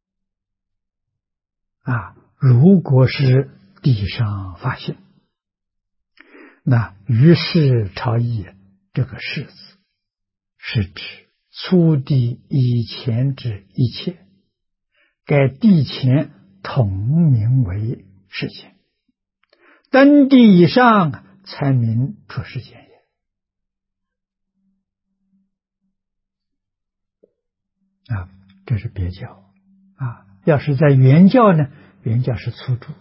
啊。如果是地上发现，那于是朝义这个世字是指初地以前之一切，该地前统名为世间，登地以上才名出世间也啊。这是别教啊。要是在原教呢，原教是初住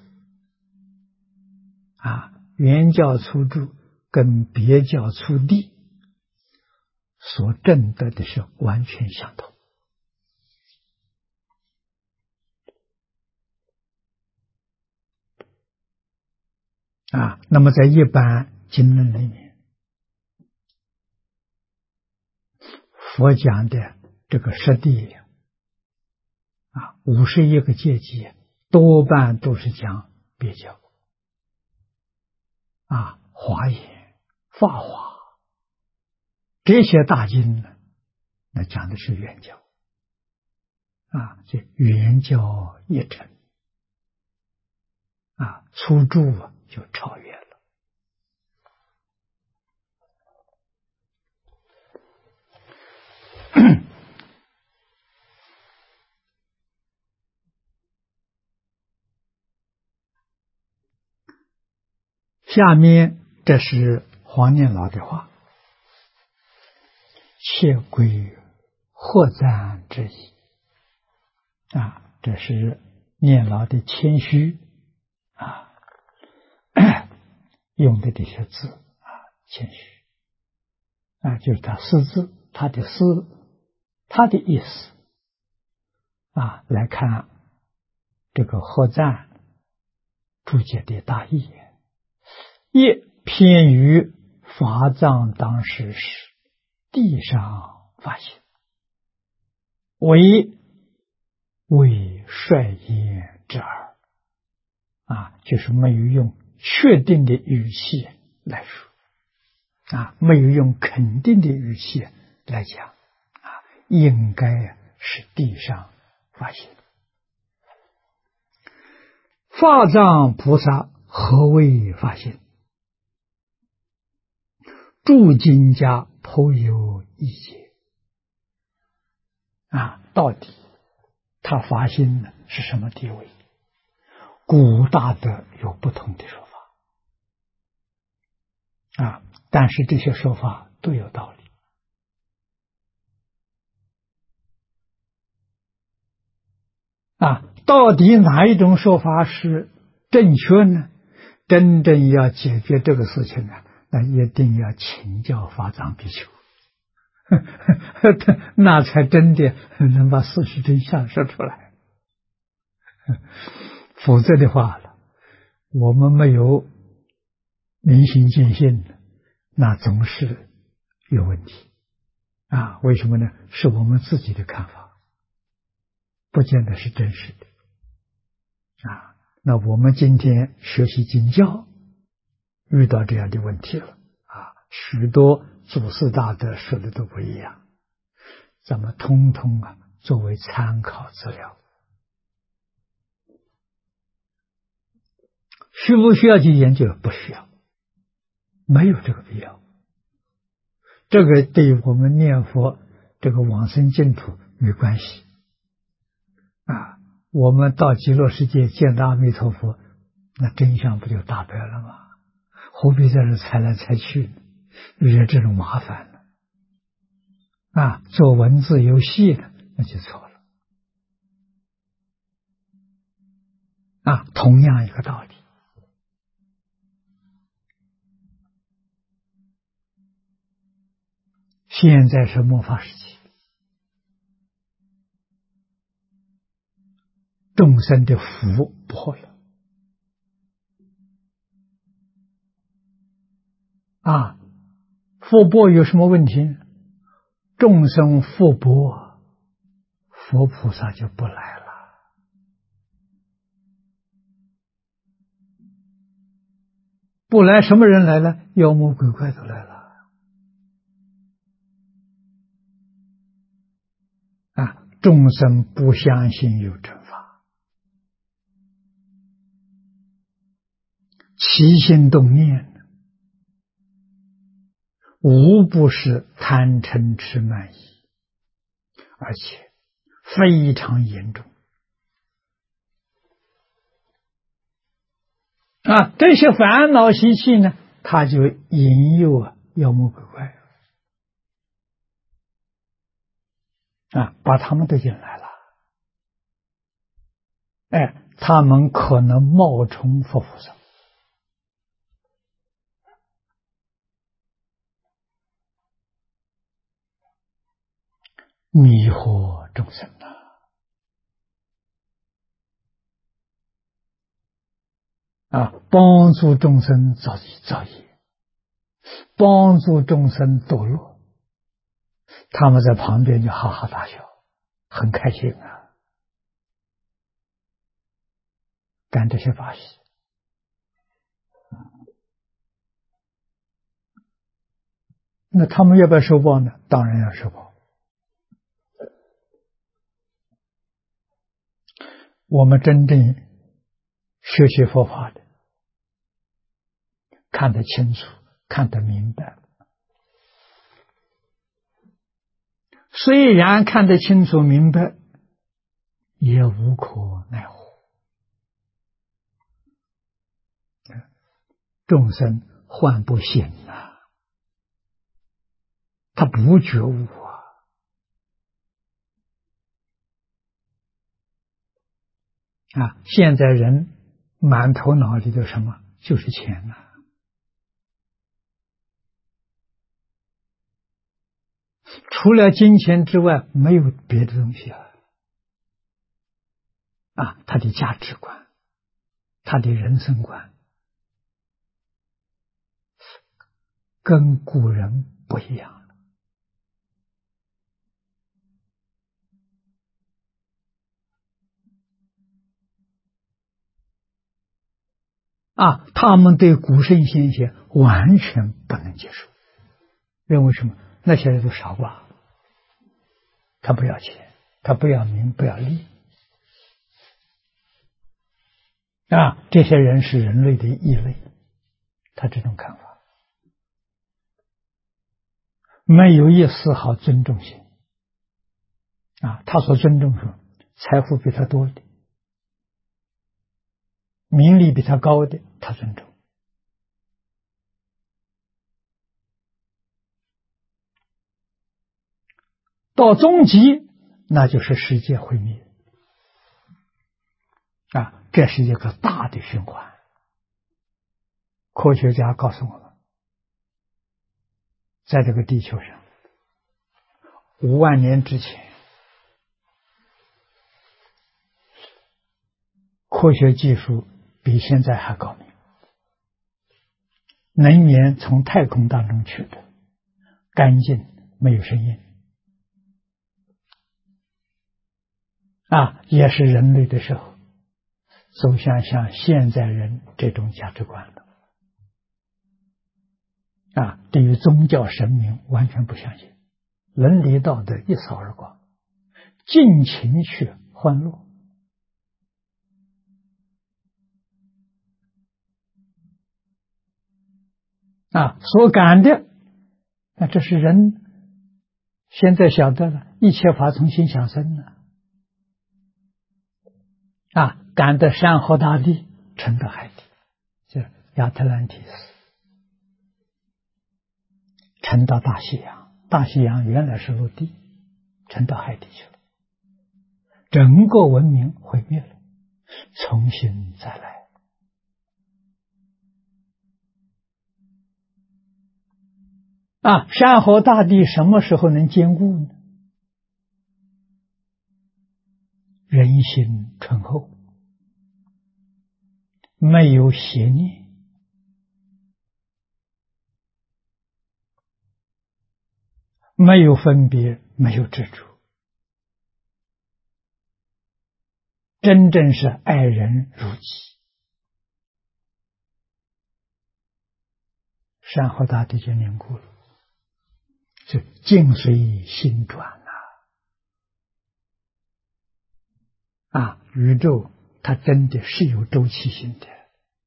啊，原教初住跟别教初地所证得的是完全相同啊。那么在一般经论里面，佛讲的这个十地啊，51个阶级多半都是讲别教啊，华严、法华这些大经呢，那讲的是原教啊，这原教一成啊，初住就超越了。下面这是黄念老的话，切归货赞之意啊，这是念老的谦虚啊用的这些字啊，谦虚啊，就是他诗字，他的诗，他的意思啊，来看这个货赞注解的大意，一偏于法藏当时时地上发现，为率言之耳啊，就是没有用确定的语气来说啊，没有用肯定的语气来讲啊，应该是地上发现。法藏菩萨何为发现？诸经家颇有意见啊，到底他发心呢是什么地位？古大德有不同的说法啊，但是这些说法都有道理啊。到底哪一种说法是正确呢？真正要解决这个事情呢，那一定要请教法藏比丘那才真的能把事实真相说出来。否则的话，我们没有明心见性，那总是有问题啊。为什么呢？是我们自己的看法，不见得是真实的啊。那我们今天学习经教，遇到这样的问题了啊，许多祖师大德说的都不一样，咱们通通作为参考资料。需不需要去研究？不需要，没有这个必要。这个对我们念佛这个往生净土没关系啊。我们到极乐世界见到阿弥陀佛，那真相不就大白了吗？何必在这猜来猜去，惹这种麻烦呢？啊，做文字游戏呢，那就错了同样一个道理。现在是末法时期，众生的福破了福薄有什么问题？众生福薄，佛菩萨就不来了。不来，什么人来了？妖魔鬼怪都来了。众生不相信有惩罚，起心动念无不是贪嗔痴慢疑，而且非常严重这些烦恼习气呢，它就引诱妖魔鬼怪把他们都引来了。他们可能冒充佛菩萨，迷惑众生帮助众生造业，帮助众生堕落，他们在旁边就哈哈大笑，很开心干这些把戏。那他们要不要受报呢？当然要受报。我们真正学习佛法的，看得清楚，看得明白，虽然看得清楚明白，也无可奈何。众生唤不醒他不觉悟现在人满头脑里的什么？就是钱除了金钱之外，没有别的东西他的价值观，他的人生观，跟古人不一样他们对古圣先贤完全不能接受，认为什么？那些人都傻瓜，他不要钱，他不要名，不要利这些人是人类的异类，他这种看法没有一丝毫尊重心他所尊重是财富比他多的，名利比他高的，他尊重。到终极，那就是世界毁灭这是一个大的循环。科学家告诉我们，在这个地球上5万年之前，科学技术比现在还高明，能源从太空当中取得，干净，没有声音也是人类的时候走向像现在人这种价值观了对于宗教神明完全不相信，伦理道德一扫而光，尽情去欢乐所感的，那这是人现在晓得了，一切法从心想生感得山河大地，沉到海底，就亚特兰蒂斯，沉到大西洋，大西洋原来是陆地，沉到海底去了，整个文明毁灭了， 重新再来。山河大地什么时候能坚固呢？人心淳厚，没有邪念，没有分别，没有执着，真正是爱人如己。山河大地就凝固了，是境随心转宇宙它真的是有周期性的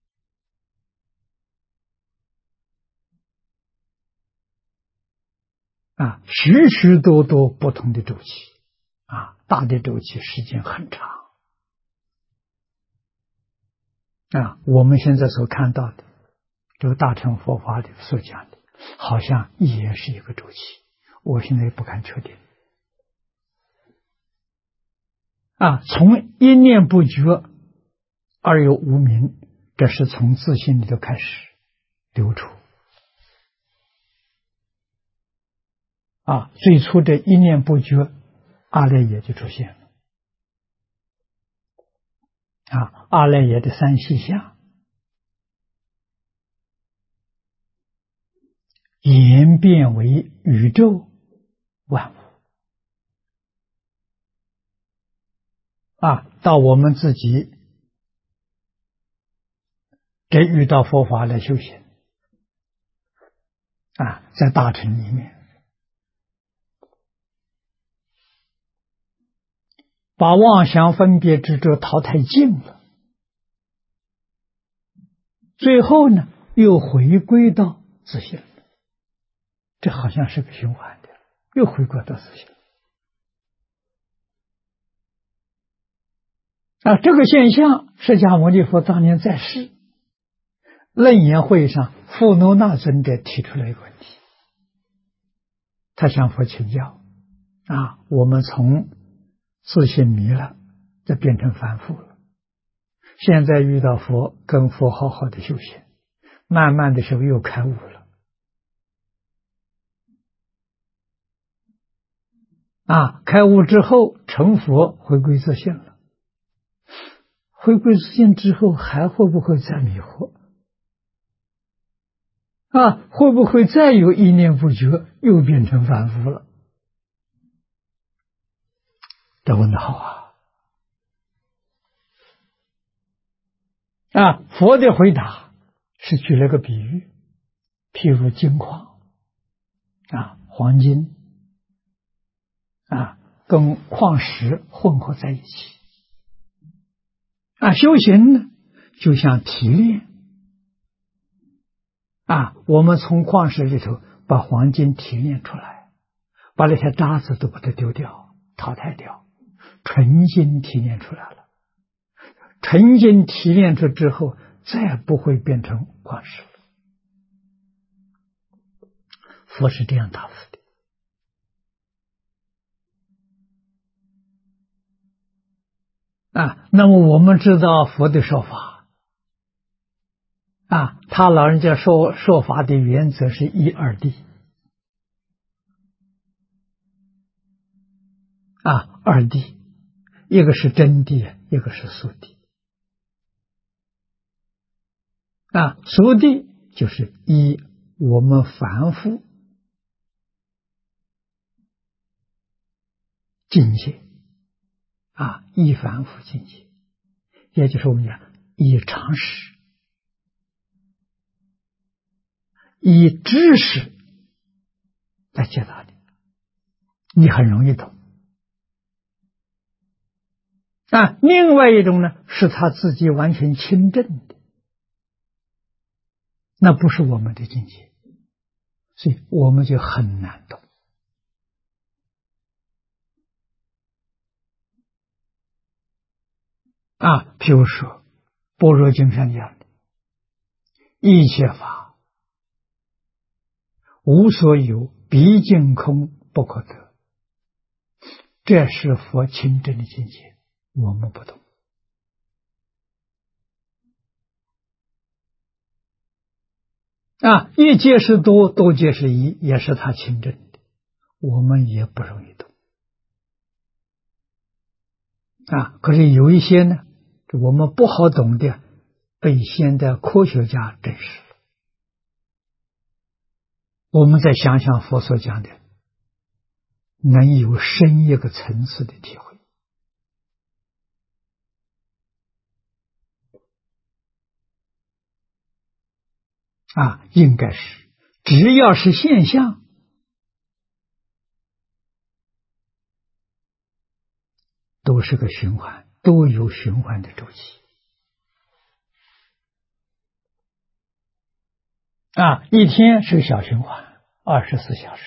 许许多多不同的周期大的周期时间很长我们现在所看到的这个大乘佛法里所讲的，好像也是一个周期，我现在也不敢确定从一念不觉而有无明，这是从自信里头开始流出最初这一念不觉，阿赖耶就出现了阿赖耶的三细相演变为宇宙万物到我们自己这遇到佛法来修行在大乘里面把妄想分别执着淘汰尽了，最后呢又回归到自性了，这好像是个循环的，又回归到自性这个现象释迦牟尼佛当年在世楞严会上，富罗那尊者提出了一个问题，他向佛请教我们从自性迷了，就变成凡夫了，现在遇到佛，跟佛好好的修行，慢慢的时候又开悟了开悟之后成佛，回归自性了，回归自性之后还会不会再迷惑会不会再有一念不觉又变成凡夫了？这问得好佛的回答是举了个比喻，譬如金矿黄金跟矿石混合在一起修行呢就像提炼我们从矿石里头把黄金提炼出来，把那些渣子都把它丢掉淘汰掉，纯金提炼出来了，纯金提炼出之后再不会变成矿石了，佛是这样答复的那么我们知道佛的说法他老人家说法的原则是一二谛二谛，一个是真谛，一个是俗谛俗谛就是依我们凡夫境界依凡夫境界，也就是我们讲依常识以知识来解答你很容易懂另外一种呢是他自己完全亲证的，那不是我们的境界，所以我们就很难懂譬如说般若经上讲的一切法无所有，毕竟空不可得，这是佛亲证的境界，我们不懂一皆是多，多皆是一，也是他亲证的，我们也不容易懂。可是有一些呢，我们不好懂的，被现代科学家证实了。我们再想想佛所讲的，能有深一个层次的体会。应该是，只要是现象，都是个循环，都有循环的周期。一天是个小循环，24小时。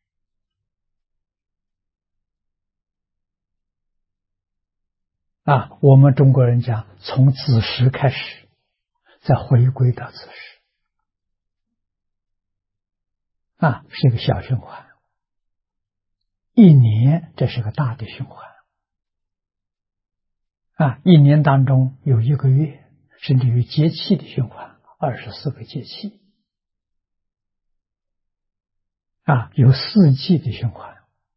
我们中国人讲，从子时开始，再回归到子时。是一个小循环。一年，这是个大的循环。一年当中有1个月，甚至于节气的循环，24个节气。有4季的循环。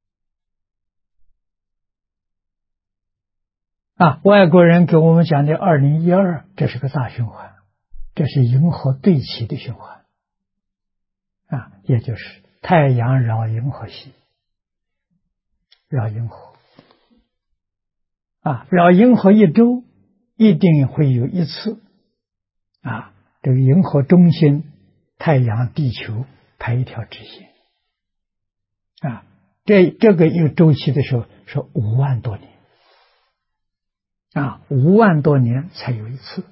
外国人给我们讲的2012，这是个大循环，这是银河对齐的循环。也就是太阳绕银河系，绕银河。绕银河一周一定会有一次。这个银河中心，太阳、地球排一条直线。这个一个周期的时候是5万多年。5万多年才有一次。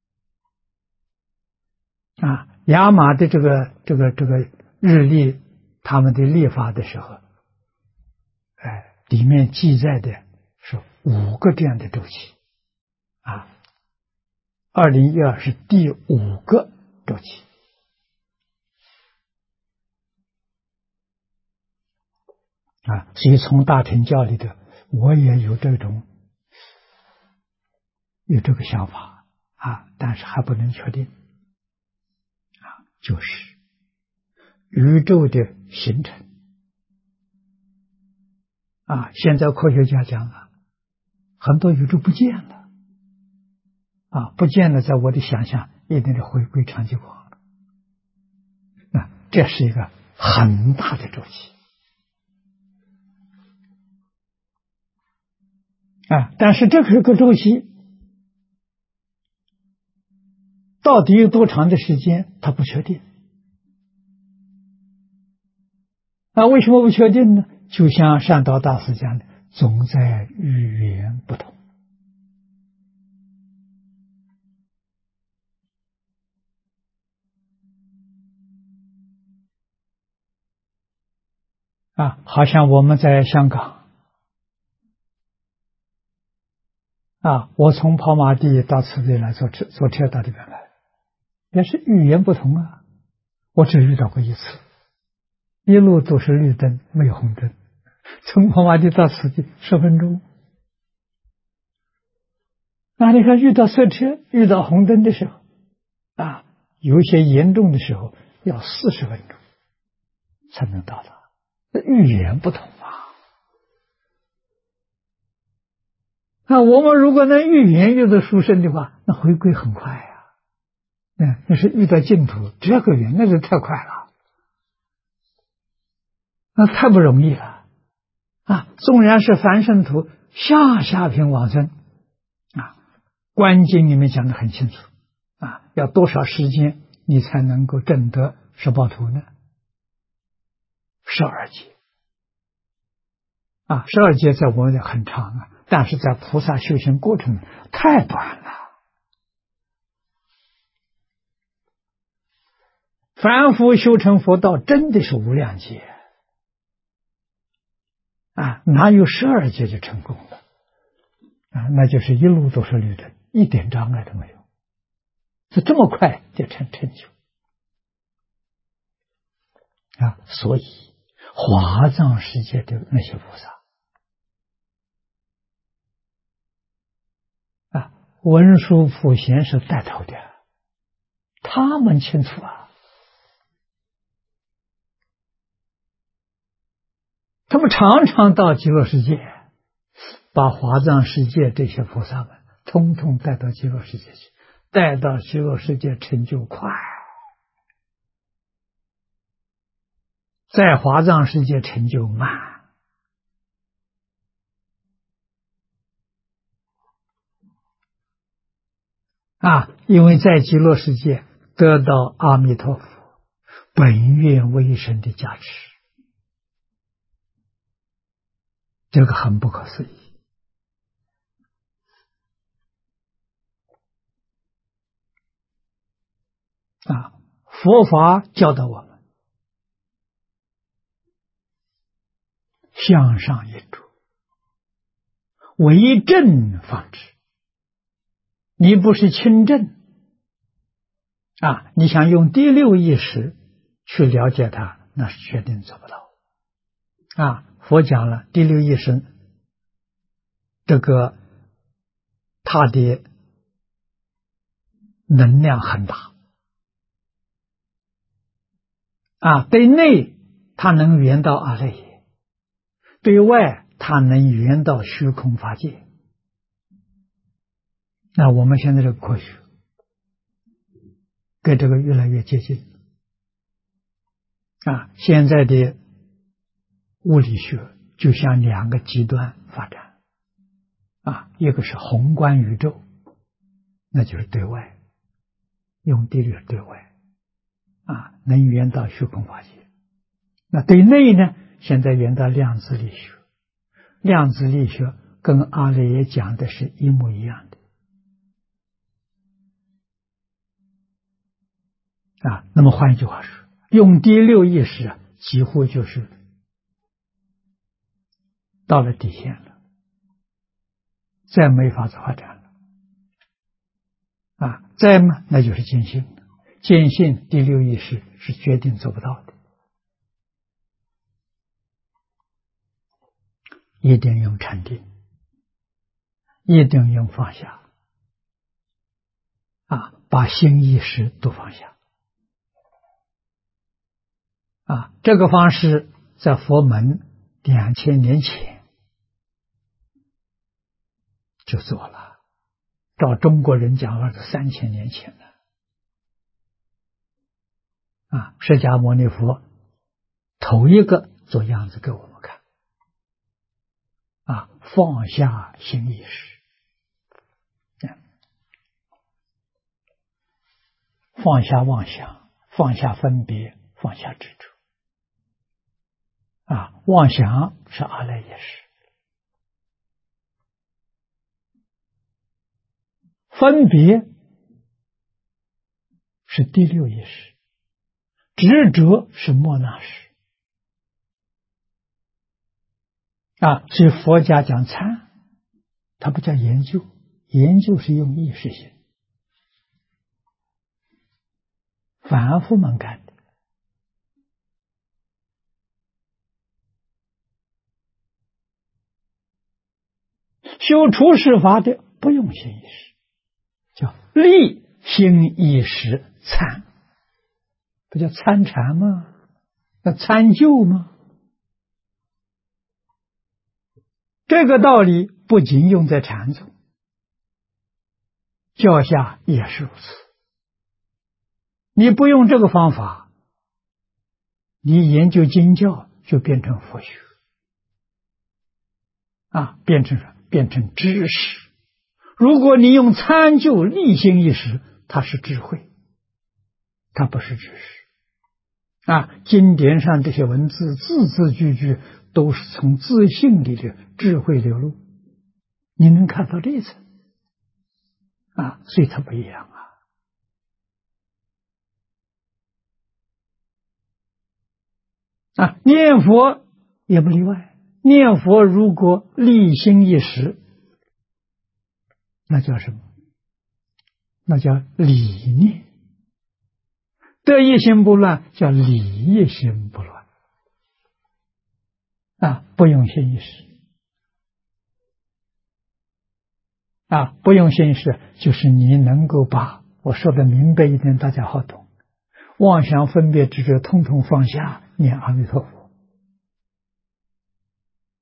亚马的这个日历，他们的历法的时候，里面记载的是5个这样的周期。2012是第5个周期。所以从大乘教里头，我也有这个想法但是还不能确定。就是宇宙的形成。现在科学家讲了，很多宇宙不见了。不见了，在我的想象一定是回归长极光了。这是一个很大的周期。但是这个周期到底有多长的时间，他不确定。为什么不确定呢？就像善导大师讲的，总在语言不同。好像我们在香港我从跑马地到慈悲来坐车到这边来，也是语言不同我只遇到过一次，一路都是绿灯，没有红灯，从跑马地到慈济10分钟。你看遇到塞车、遇到红灯的时候有一些严重的时候要40分钟才能到达。语言不同我们如果能语言遇到殊胜的话，那回归很快那是遇到净土，这个缘那就太快了，那太不容易了纵然是凡圣土，下品往生观经里面讲得很清楚要多少时间你才能够证得十报图呢？12劫12劫在我们很长但是在菩萨修行过程太短了。凡夫修成佛道真的是无量劫哪有12劫就成功了那就是一路都是绿灯，一点障碍都没有，是这么快就成就所以华藏世界的那些菩萨文殊普贤是带头的，他们清楚他们常常到极乐世界，把华藏世界这些菩萨们通通带到极乐世界去，带到极乐世界成就快，在华藏世界成就慢。因为在极乐世界得到阿弥陀佛本愿威神的加持，这个很不可思议。佛法教导我们向上一主，为正方知。你不是清正你想用第六意识去了解它，那是决定做不到佛讲了，第六意识这个它的能量很大对内它能圆到阿赖耶，对外它能圆到虚空法界。那我们现在这个科学跟这个越来越接近现在的物理学就向两个极端发展一个是宏观宇宙，那就是对外，用地律对外能圆到虚空法界。那对内呢，现在圆到量子力学，量子力学跟阿赖耶讲的是一模一样的那么换一句话说，用第六意识几乎就是到了底线了，再没法子发展了再嘛那就是坚信了，坚信第六意识是决定做不到的，一定用禅定，一定用放下把心意识都放下这个方式在佛门2000年前就做了，照中国人讲话是3000年前的释迦牟尼佛头一个做样子给我们看放下心意识放下妄想，放下分别，放下执着妄想是阿赖耶识，分别是第六意识，执着是末那识所以佛家讲参，它不叫研究，研究是用意识心，凡夫们干的修出世法的不用心意识，叫立心意识参，不叫参禅吗？要参究吗？这个道理不仅用在禅宗，教下也是如此。你不用这个方法，你研究经教就变成佛学变成知识。如果你用参究立心意识，它是智慧，它不是知识经典上这些文字字字句句都是从自信里的智慧流露，你能看到这一层所以它不一样念佛也不例外，念佛如果立心一时，那叫什么？那叫理念。得一心不乱叫理一心不乱不用心一时不用心一时就是你能够把我说的明白一点，大家好懂，妄想分别执着通通放下，念阿弥陀佛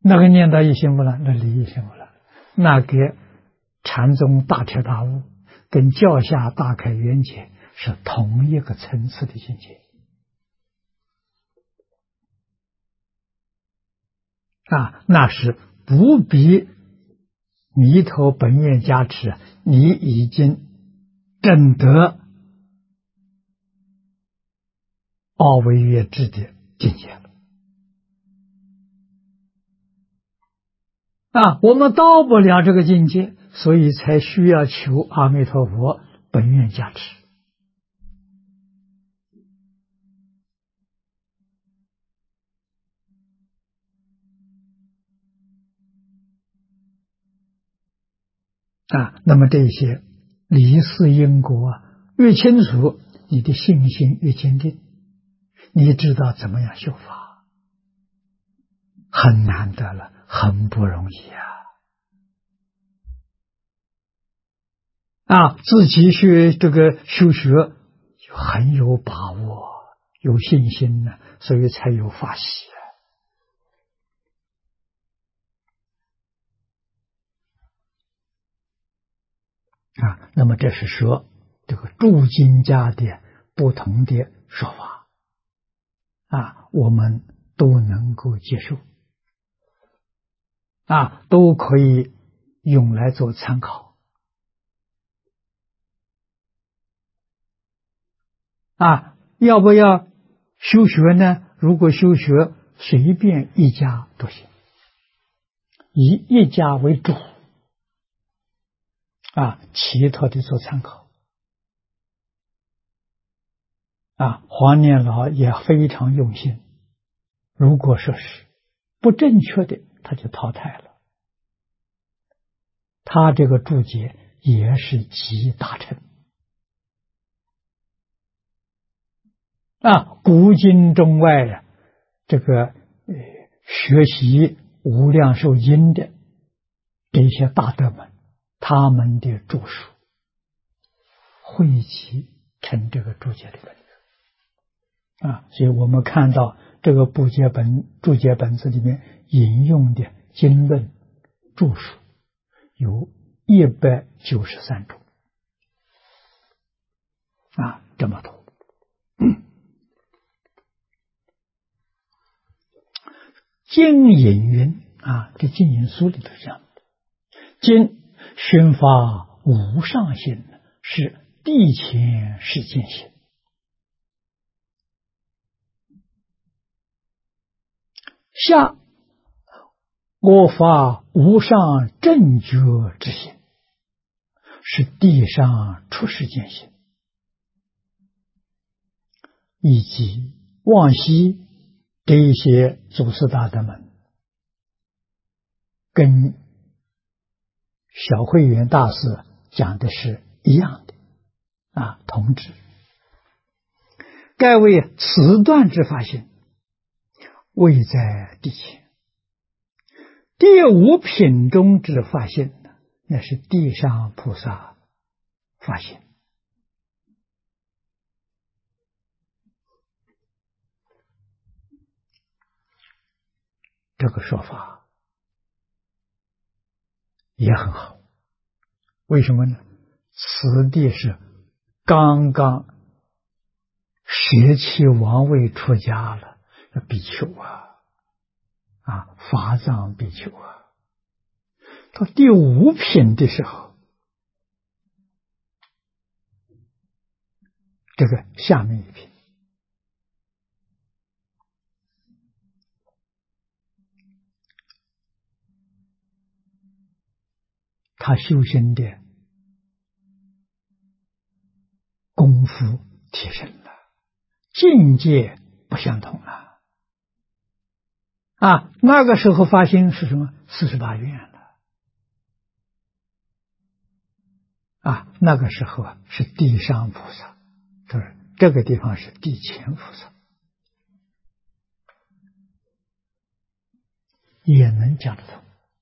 那个念到一心不乱，那离一心不乱，那跟禅宗大彻大悟，跟教下大开圆解是同一个层次的境界啊，那是不必弥陀本愿加持，你已经证得奥维越智的境界了啊！我们到不了这个境界，所以才需要求阿弥陀佛本愿加持啊。那么这些理事因果越清楚，你的信心越坚定，你知道怎么样修法，很难得了，很不容易啊！自己这个修学就很有把握，有信心呢，所以才有法喜啊。那么这是说这个诸经家的不同的说法啊，我们都能够接受啊，都可以用来做参考啊。要不要修学呢？如果修学，随便一家都行，以一家为主啊，其他的做参考啊。黄念老也非常用心，如果说是不正确的，他就淘汰了。他这个注解也是集大成啊，古今中外的这个学习无量寿经的这些大德们，他们的著述汇集成这个注解里边啊，所以我们看到这个注解本子里面引用的经论著述有193种啊，这么多。经引云啊，这经引书里头讲，经宣发无上心，是地前世间心。下我发无上正觉之心，是地上出世间心。以及往昔这一些祖师大德们跟小慧远大师讲的是一样的啊，同志。盖为此段之法性，位在地前。第五品中之法性，那是地上菩萨法性。这个说法也很好，为什么呢？此地是刚刚舍弃王位出家了，比丘法藏比丘到第五品的时候，这个下面一品，他修行的功夫提升了，境界不相同了啊！那个时候发心是什么？48愿了啊！那个时候是地上菩萨，就是这个地方是地前菩萨，也能讲得通。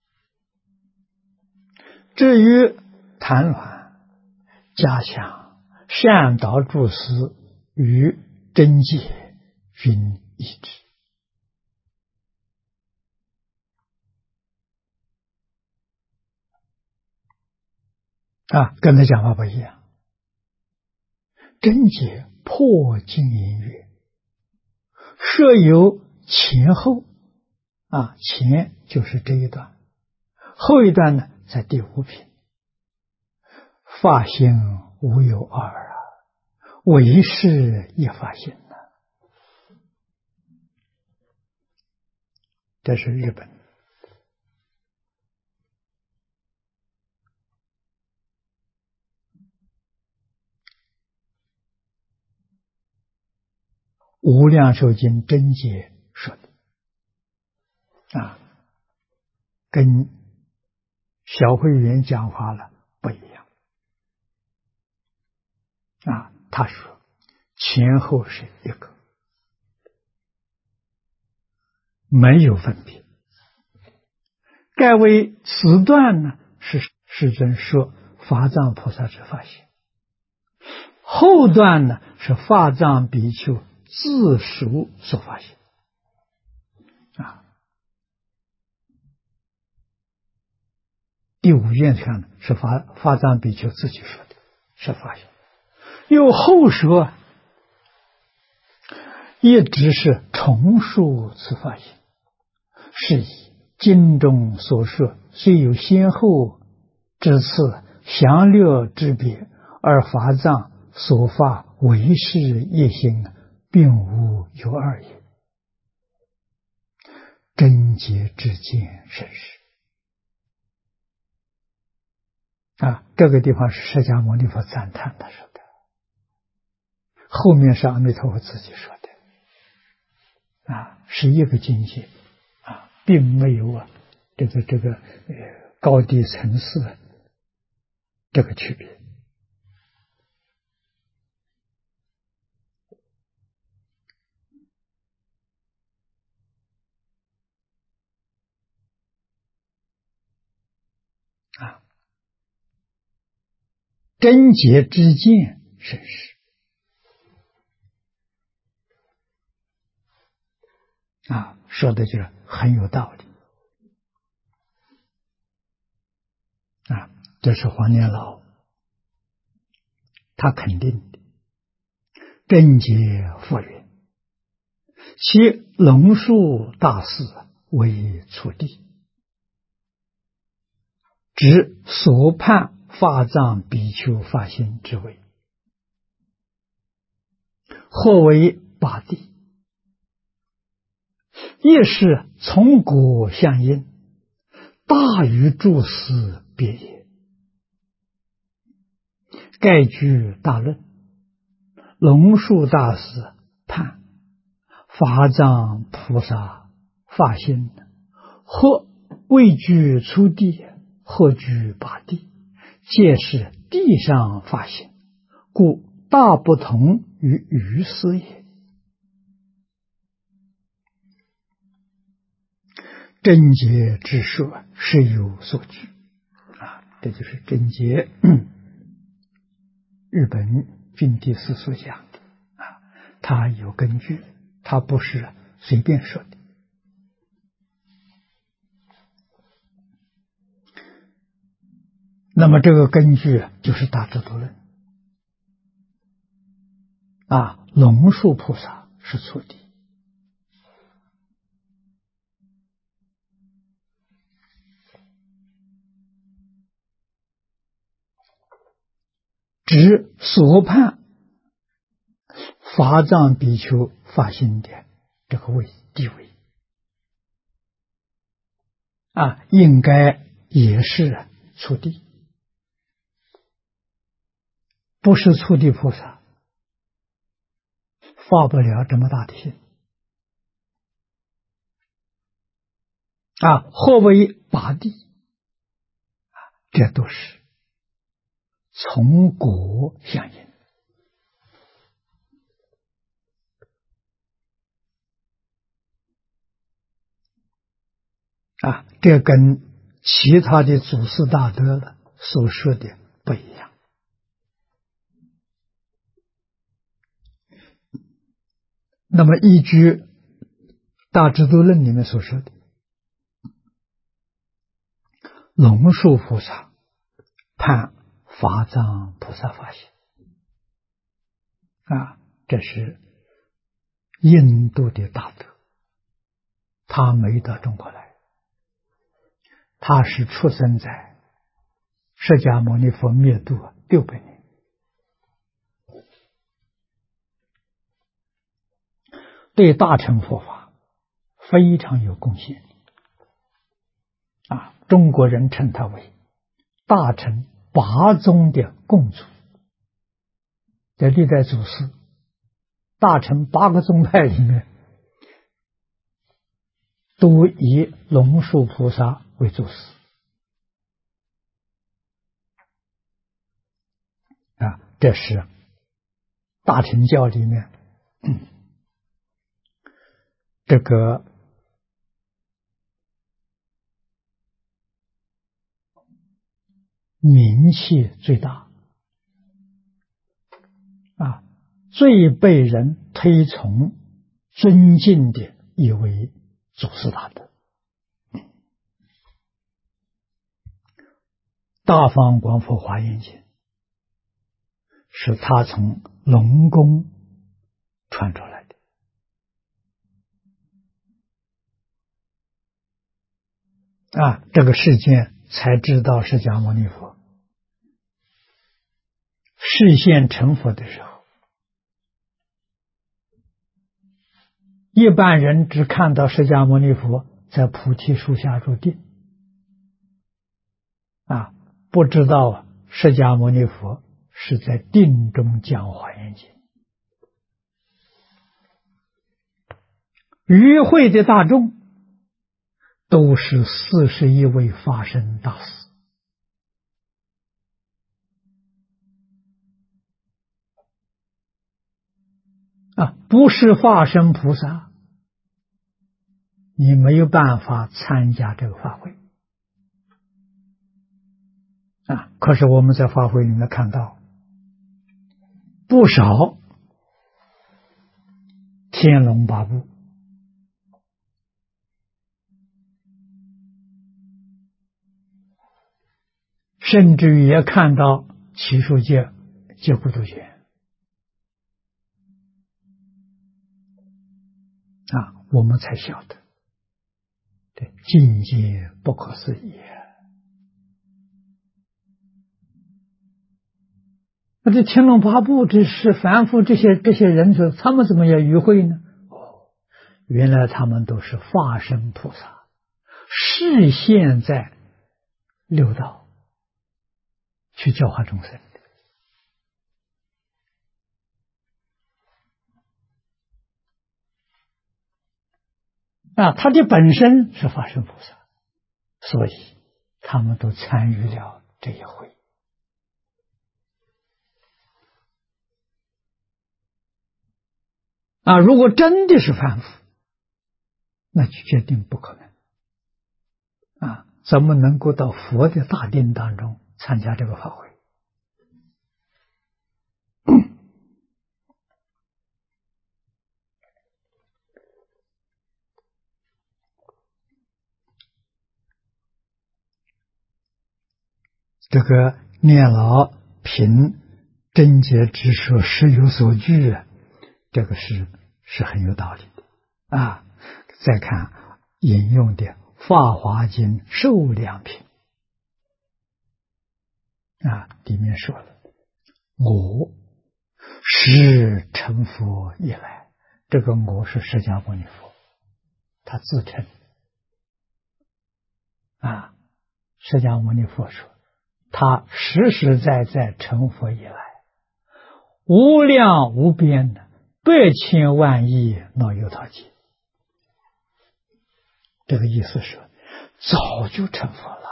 至于谈论加强善导诸师与真戒均一致跟他讲话不一样。真解破经营曰：设有前后前就是这一段，后一段呢在第五品。法性无有二唯是一法性这是日本。无量寿经真解说的跟小慧员讲话了不一样他说前后是一个，没有分别。盖为此段呢，是世尊说法藏菩萨之法性，后段呢是法藏比丘自属所发性第五愿上呢是法藏比丘自己说的，是法性。又后说一直是重述此法性，是以经中所说虽有先后之次详略之别，而法藏所发唯是一心，并无有二也。真解之见甚是这个地方是释迦牟尼佛赞叹他说的，后面是阿弥陀佛自己说的是一个境界并没有这个高低层次这个区别真解之见甚是说的就是很有道理这是黄年老他肯定的。真解复云：其龙树大士为初地，指所判法藏比丘法性之位，或为八地，亦是从果相应，大于诸事别也。盖据大论，龙树大师判法藏菩萨法性，或位居初地，或居八地，皆是地上法性，故大不同于余事也。真解之说是有所据这就是真解日本君地师所讲的他有根据，他不是随便说的。那么这个根据就是大智度论龙树菩萨是初地，指所判法藏比丘法性的这个地位应该也是初地，不是初地菩萨发不了这么大的心或为八地这都是从果相应这跟其他的祖师大德所说的不一样。那么依据大智度论里面所说的，龙树菩萨判法藏菩萨发现这是印度的大德，他没到中国来，他是出生在释迦牟尼佛灭度600年，对大乘佛法非常有贡献中国人称他为大乘8宗的共祖，在历代祖师大乘8个宗派里面，都以龙树菩萨为祖师这是大乘教里面这个名气最大最被人推崇尊敬的一位祖师大德。大方广佛华严经是他从龙宫传出来的这个事件才知道释迦牟尼佛示现成佛的时候，一般人只看到释迦牟尼佛在菩提树下入定不知道释迦牟尼佛是在定中讲华严经。与会的大众都是41位法身大士不是法身菩萨，你没有办法参加这个法会可是我们在法会里面看到不少天龙八部甚至于也看到祇树界解孤独觉我们才晓得境界不可思议那这天龙八部这是凡夫这些人说他们怎么也与会呢？原来他们都是化身菩萨，示现在六道去教化众生他的本身是法身菩萨，所以他们都参与了这一会如果真的是凡夫，那就决定不可能怎么能够到佛的大定当中参加这个法会？这个念老凭真解之说实有所据这个是很有道理的再看引用的《法华经·受量品》里面说了，我是成佛以来，这个我是释迦牟尼佛，他自称释迦牟尼佛说他实实在在成佛以来，无量无边的100千万亿脑有套劫，这个意思是早就成佛了，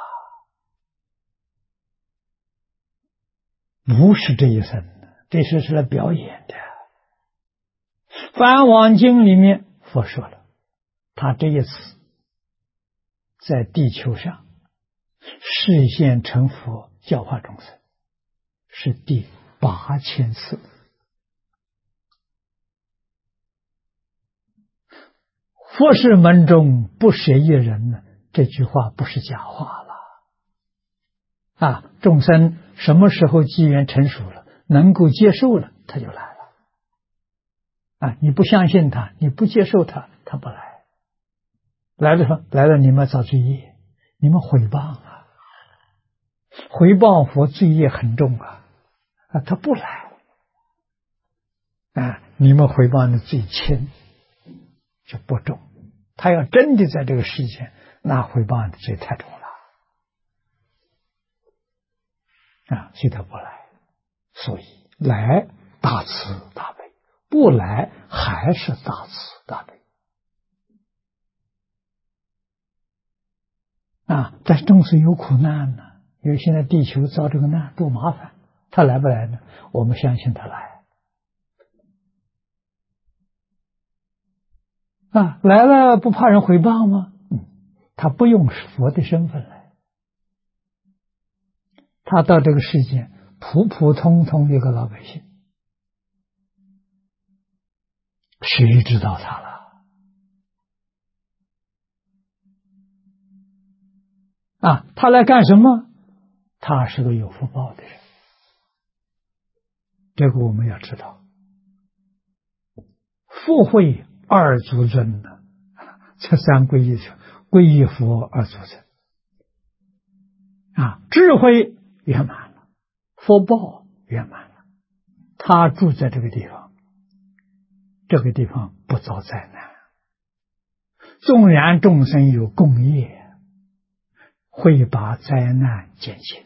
不是这一生，这是来表演的。梵网经里面佛说了，他这一次在地球上示现成佛教化众生是第8000次。佛事门中不舍一人呢，这句话不是假话了众生什么时候机缘成熟了，能够接受了，他就来了。啊，你不相信他，你不接受他，他不来。来的时候，来了，你们造罪业，你们毁谤啊，毁谤佛罪业很重啊，他不来。啊，你们毁谤的罪轻，就不重。他要真的在这个世间，那毁谤的罪太重了。啊，所以他不来。所以来大慈大悲，不来还是大慈大悲。啊，但是众生有苦难呢，因为现在地球遭这个难多麻烦，他来不来呢？我们相信他来。啊，来了不怕人诽谤吗？他不用佛的身份来，他到这个世界普普通通的一个老百姓，谁知道他了？啊，他来干什么？他是个有福报的人，这个我们要知道。福慧二足尊呢，这三皈依者，皈依佛二足尊。啊，智慧圆满了，福报圆满了，他住在这个地方，这个地方不遭灾难。纵然众生有共业，会把灾难减轻。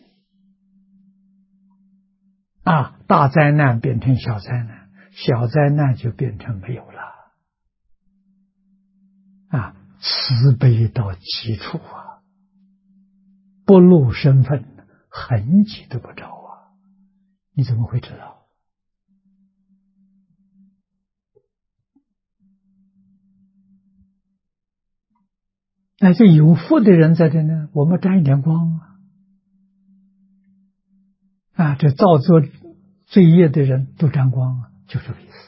啊，大灾难变成小灾难，小灾难就变成没有了。啊，慈悲到极处啊，不露身份，痕迹都不着啊，你怎么会知道？那这有福的人在这呢，我们沾一点光啊！啊，这造作罪业的人都沾光啊，就这个意思。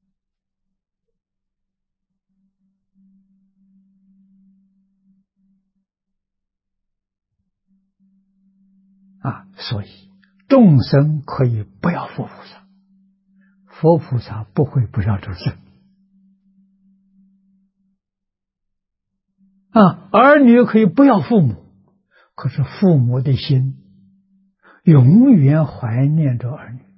啊，所以众生可以不要佛菩萨，佛菩萨不会不要众生。啊，儿女可以不要父母，可是父母的心永远怀念着儿女。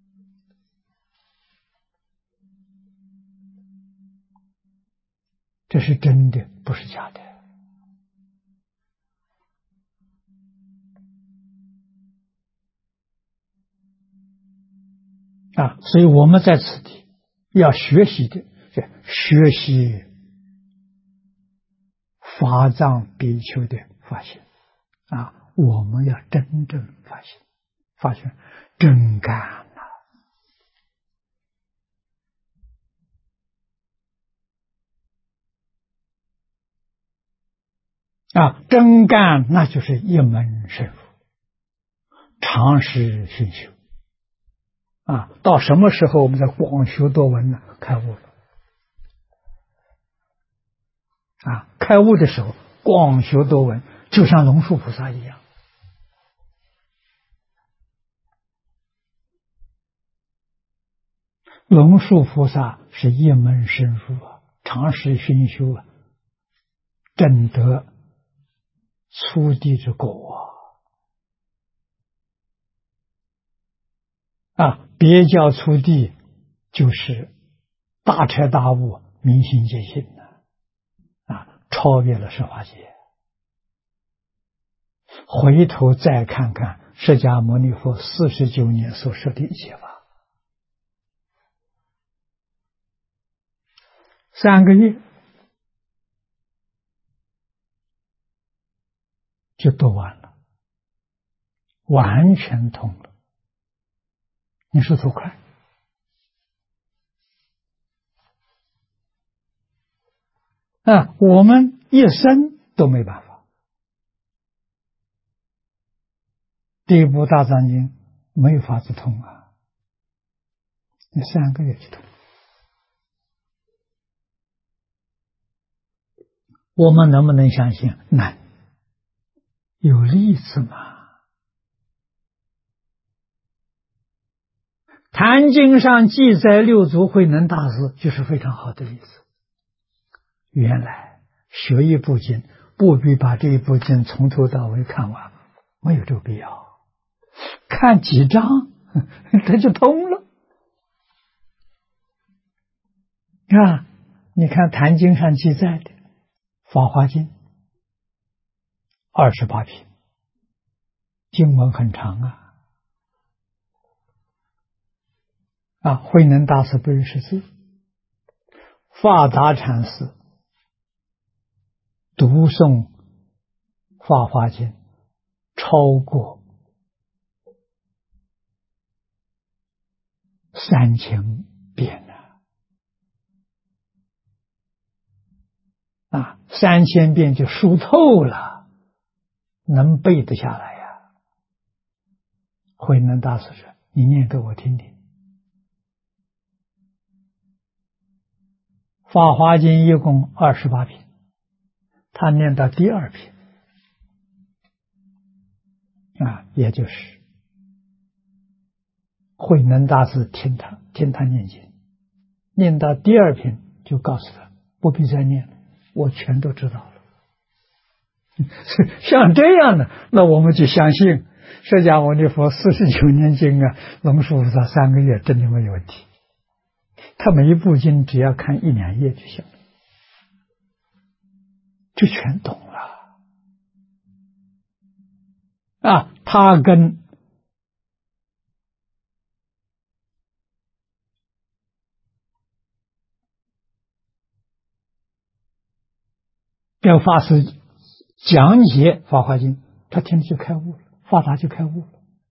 这是真的，不是假的。啊，所以我们在此地要学习的，学习法藏比丘的发心。啊，我们要真正发心，发现真干啊，真干那就是一门深入，长时熏修。啊，到什么时候我们在广修多闻呢？开悟了。啊，开悟的时候广修多闻，就像龙树菩萨一样。龙树菩萨是一门深入啊，长时熏修啊，证得初地之果啊！别教初地就是大彻大悟、明心见性啊，超越了十法界。回头再看看释迦牟尼佛49年所说的一切法，3个月就读完了，完全通了。你说多快？啊，我们一生都没办法。第一部大藏经没有法子通啊，你3个月就通。我们能不能相信？难。有例子吗？ 坛经上记载六祖慧能大师就是非常好的例子。原来学一部经，不必把这一部经从头到尾看完，没有这个必要。看几章，它就通了。啊，你看坛经上记载的《法华经》28品，经文很长慧能大师不认识字，法达禅师读诵《法华经》超过3000遍3000遍就熟透了，能背得下来呀。慧能大师说：“你念给我听听。”《法华经》一共28品，他念到第2品也就是慧能大师听他念经，念到第2品就告诉他不必再念了，我全都知道了。像这样的，那我们就相信释迦牟尼佛49年经龙树菩萨3个月真的没有问题。他每一部经只要看1、2页就行了，就全懂了他跟跟法师讲解《法华经》，他听着就开悟了，法达就开悟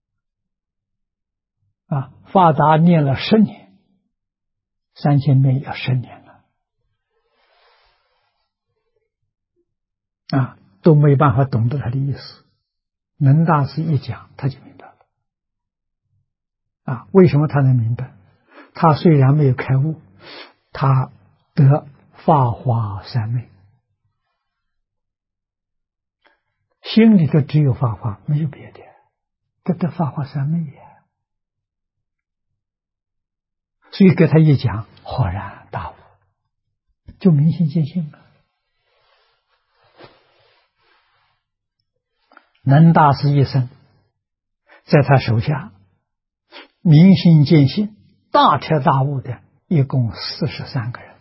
了法达念了10年，3000遍要10年了都没办法懂得他的意思。能大师一讲他就明白了为什么他能明白？他虽然没有开悟，他得法华三昧，心里头只有法华，没有别的，得法华三昧所以给他一讲，豁然大悟，就明心见性了。能大师一生在他手下明心见性大彻大悟的一共43个人，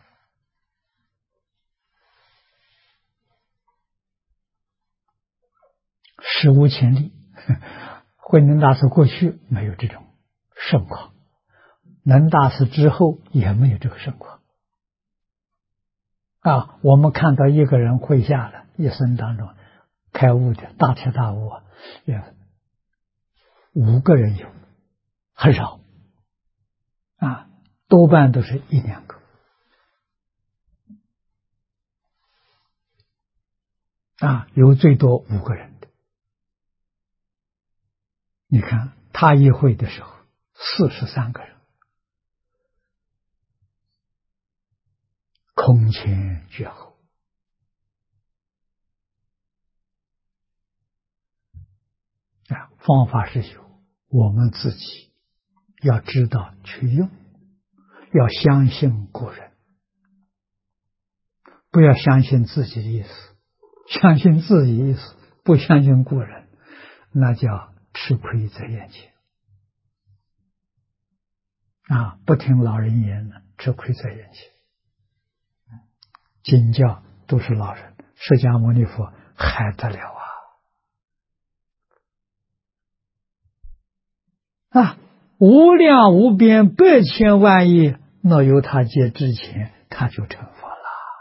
史无前例。慧能大师过去没有这种盛况，能大师之后也没有这个盛况我们看到一个人会下了一生当中开悟的大彻大悟5个人有，很少多半都是1、2个有最多5个人的。你看他一会的时候43个人，空前绝后方法是有，我们自己要知道去用，要相信古人，不要相信自己的意思，相信自己的意思，不相信古人，那叫吃亏在眼前不听老人言呢，吃亏在眼前。经教都是老人，释迦牟尼佛还得了无量无边百千万亿若由他劫之前，他就成佛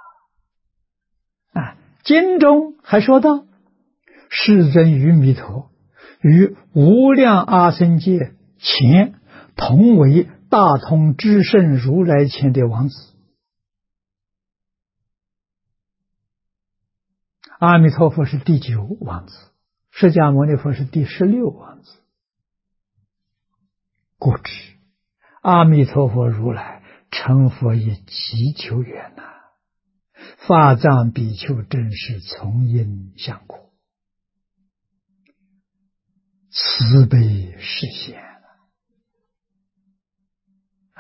了经中还说到，世尊与弥陀于无量阿僧界前同为大通至圣如来前的王子，阿弥陀佛是第9王子，释迦牟尼佛是第16王子。故知阿弥陀佛如来成佛也极久远法藏比丘真是从因相果，慈悲示现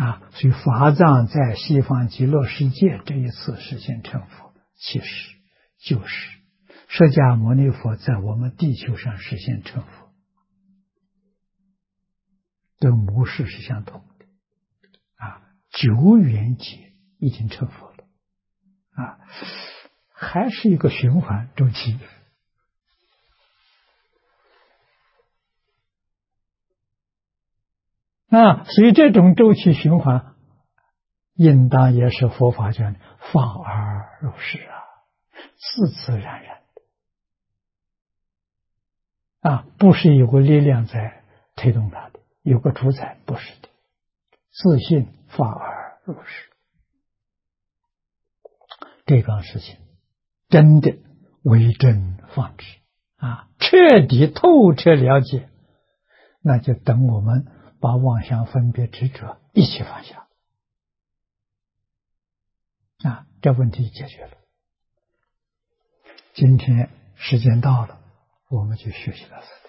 所以法藏在西方极乐世界这一次实现成佛，其实就是释迦牟尼佛在我们地球上实现成佛，这个模式是相同的久远劫已经成佛了还是一个循环周期所以这种周期循环应当也是佛法讲的放而入世自自然然的不是有个力量在推动它的，有个主宰，不是的，自信放而入世，这桩事情真的为真放之彻底透彻了解，那就等我们把妄想分别执着一起放下这问题解决了。今天时间到了，我们就学习到这里。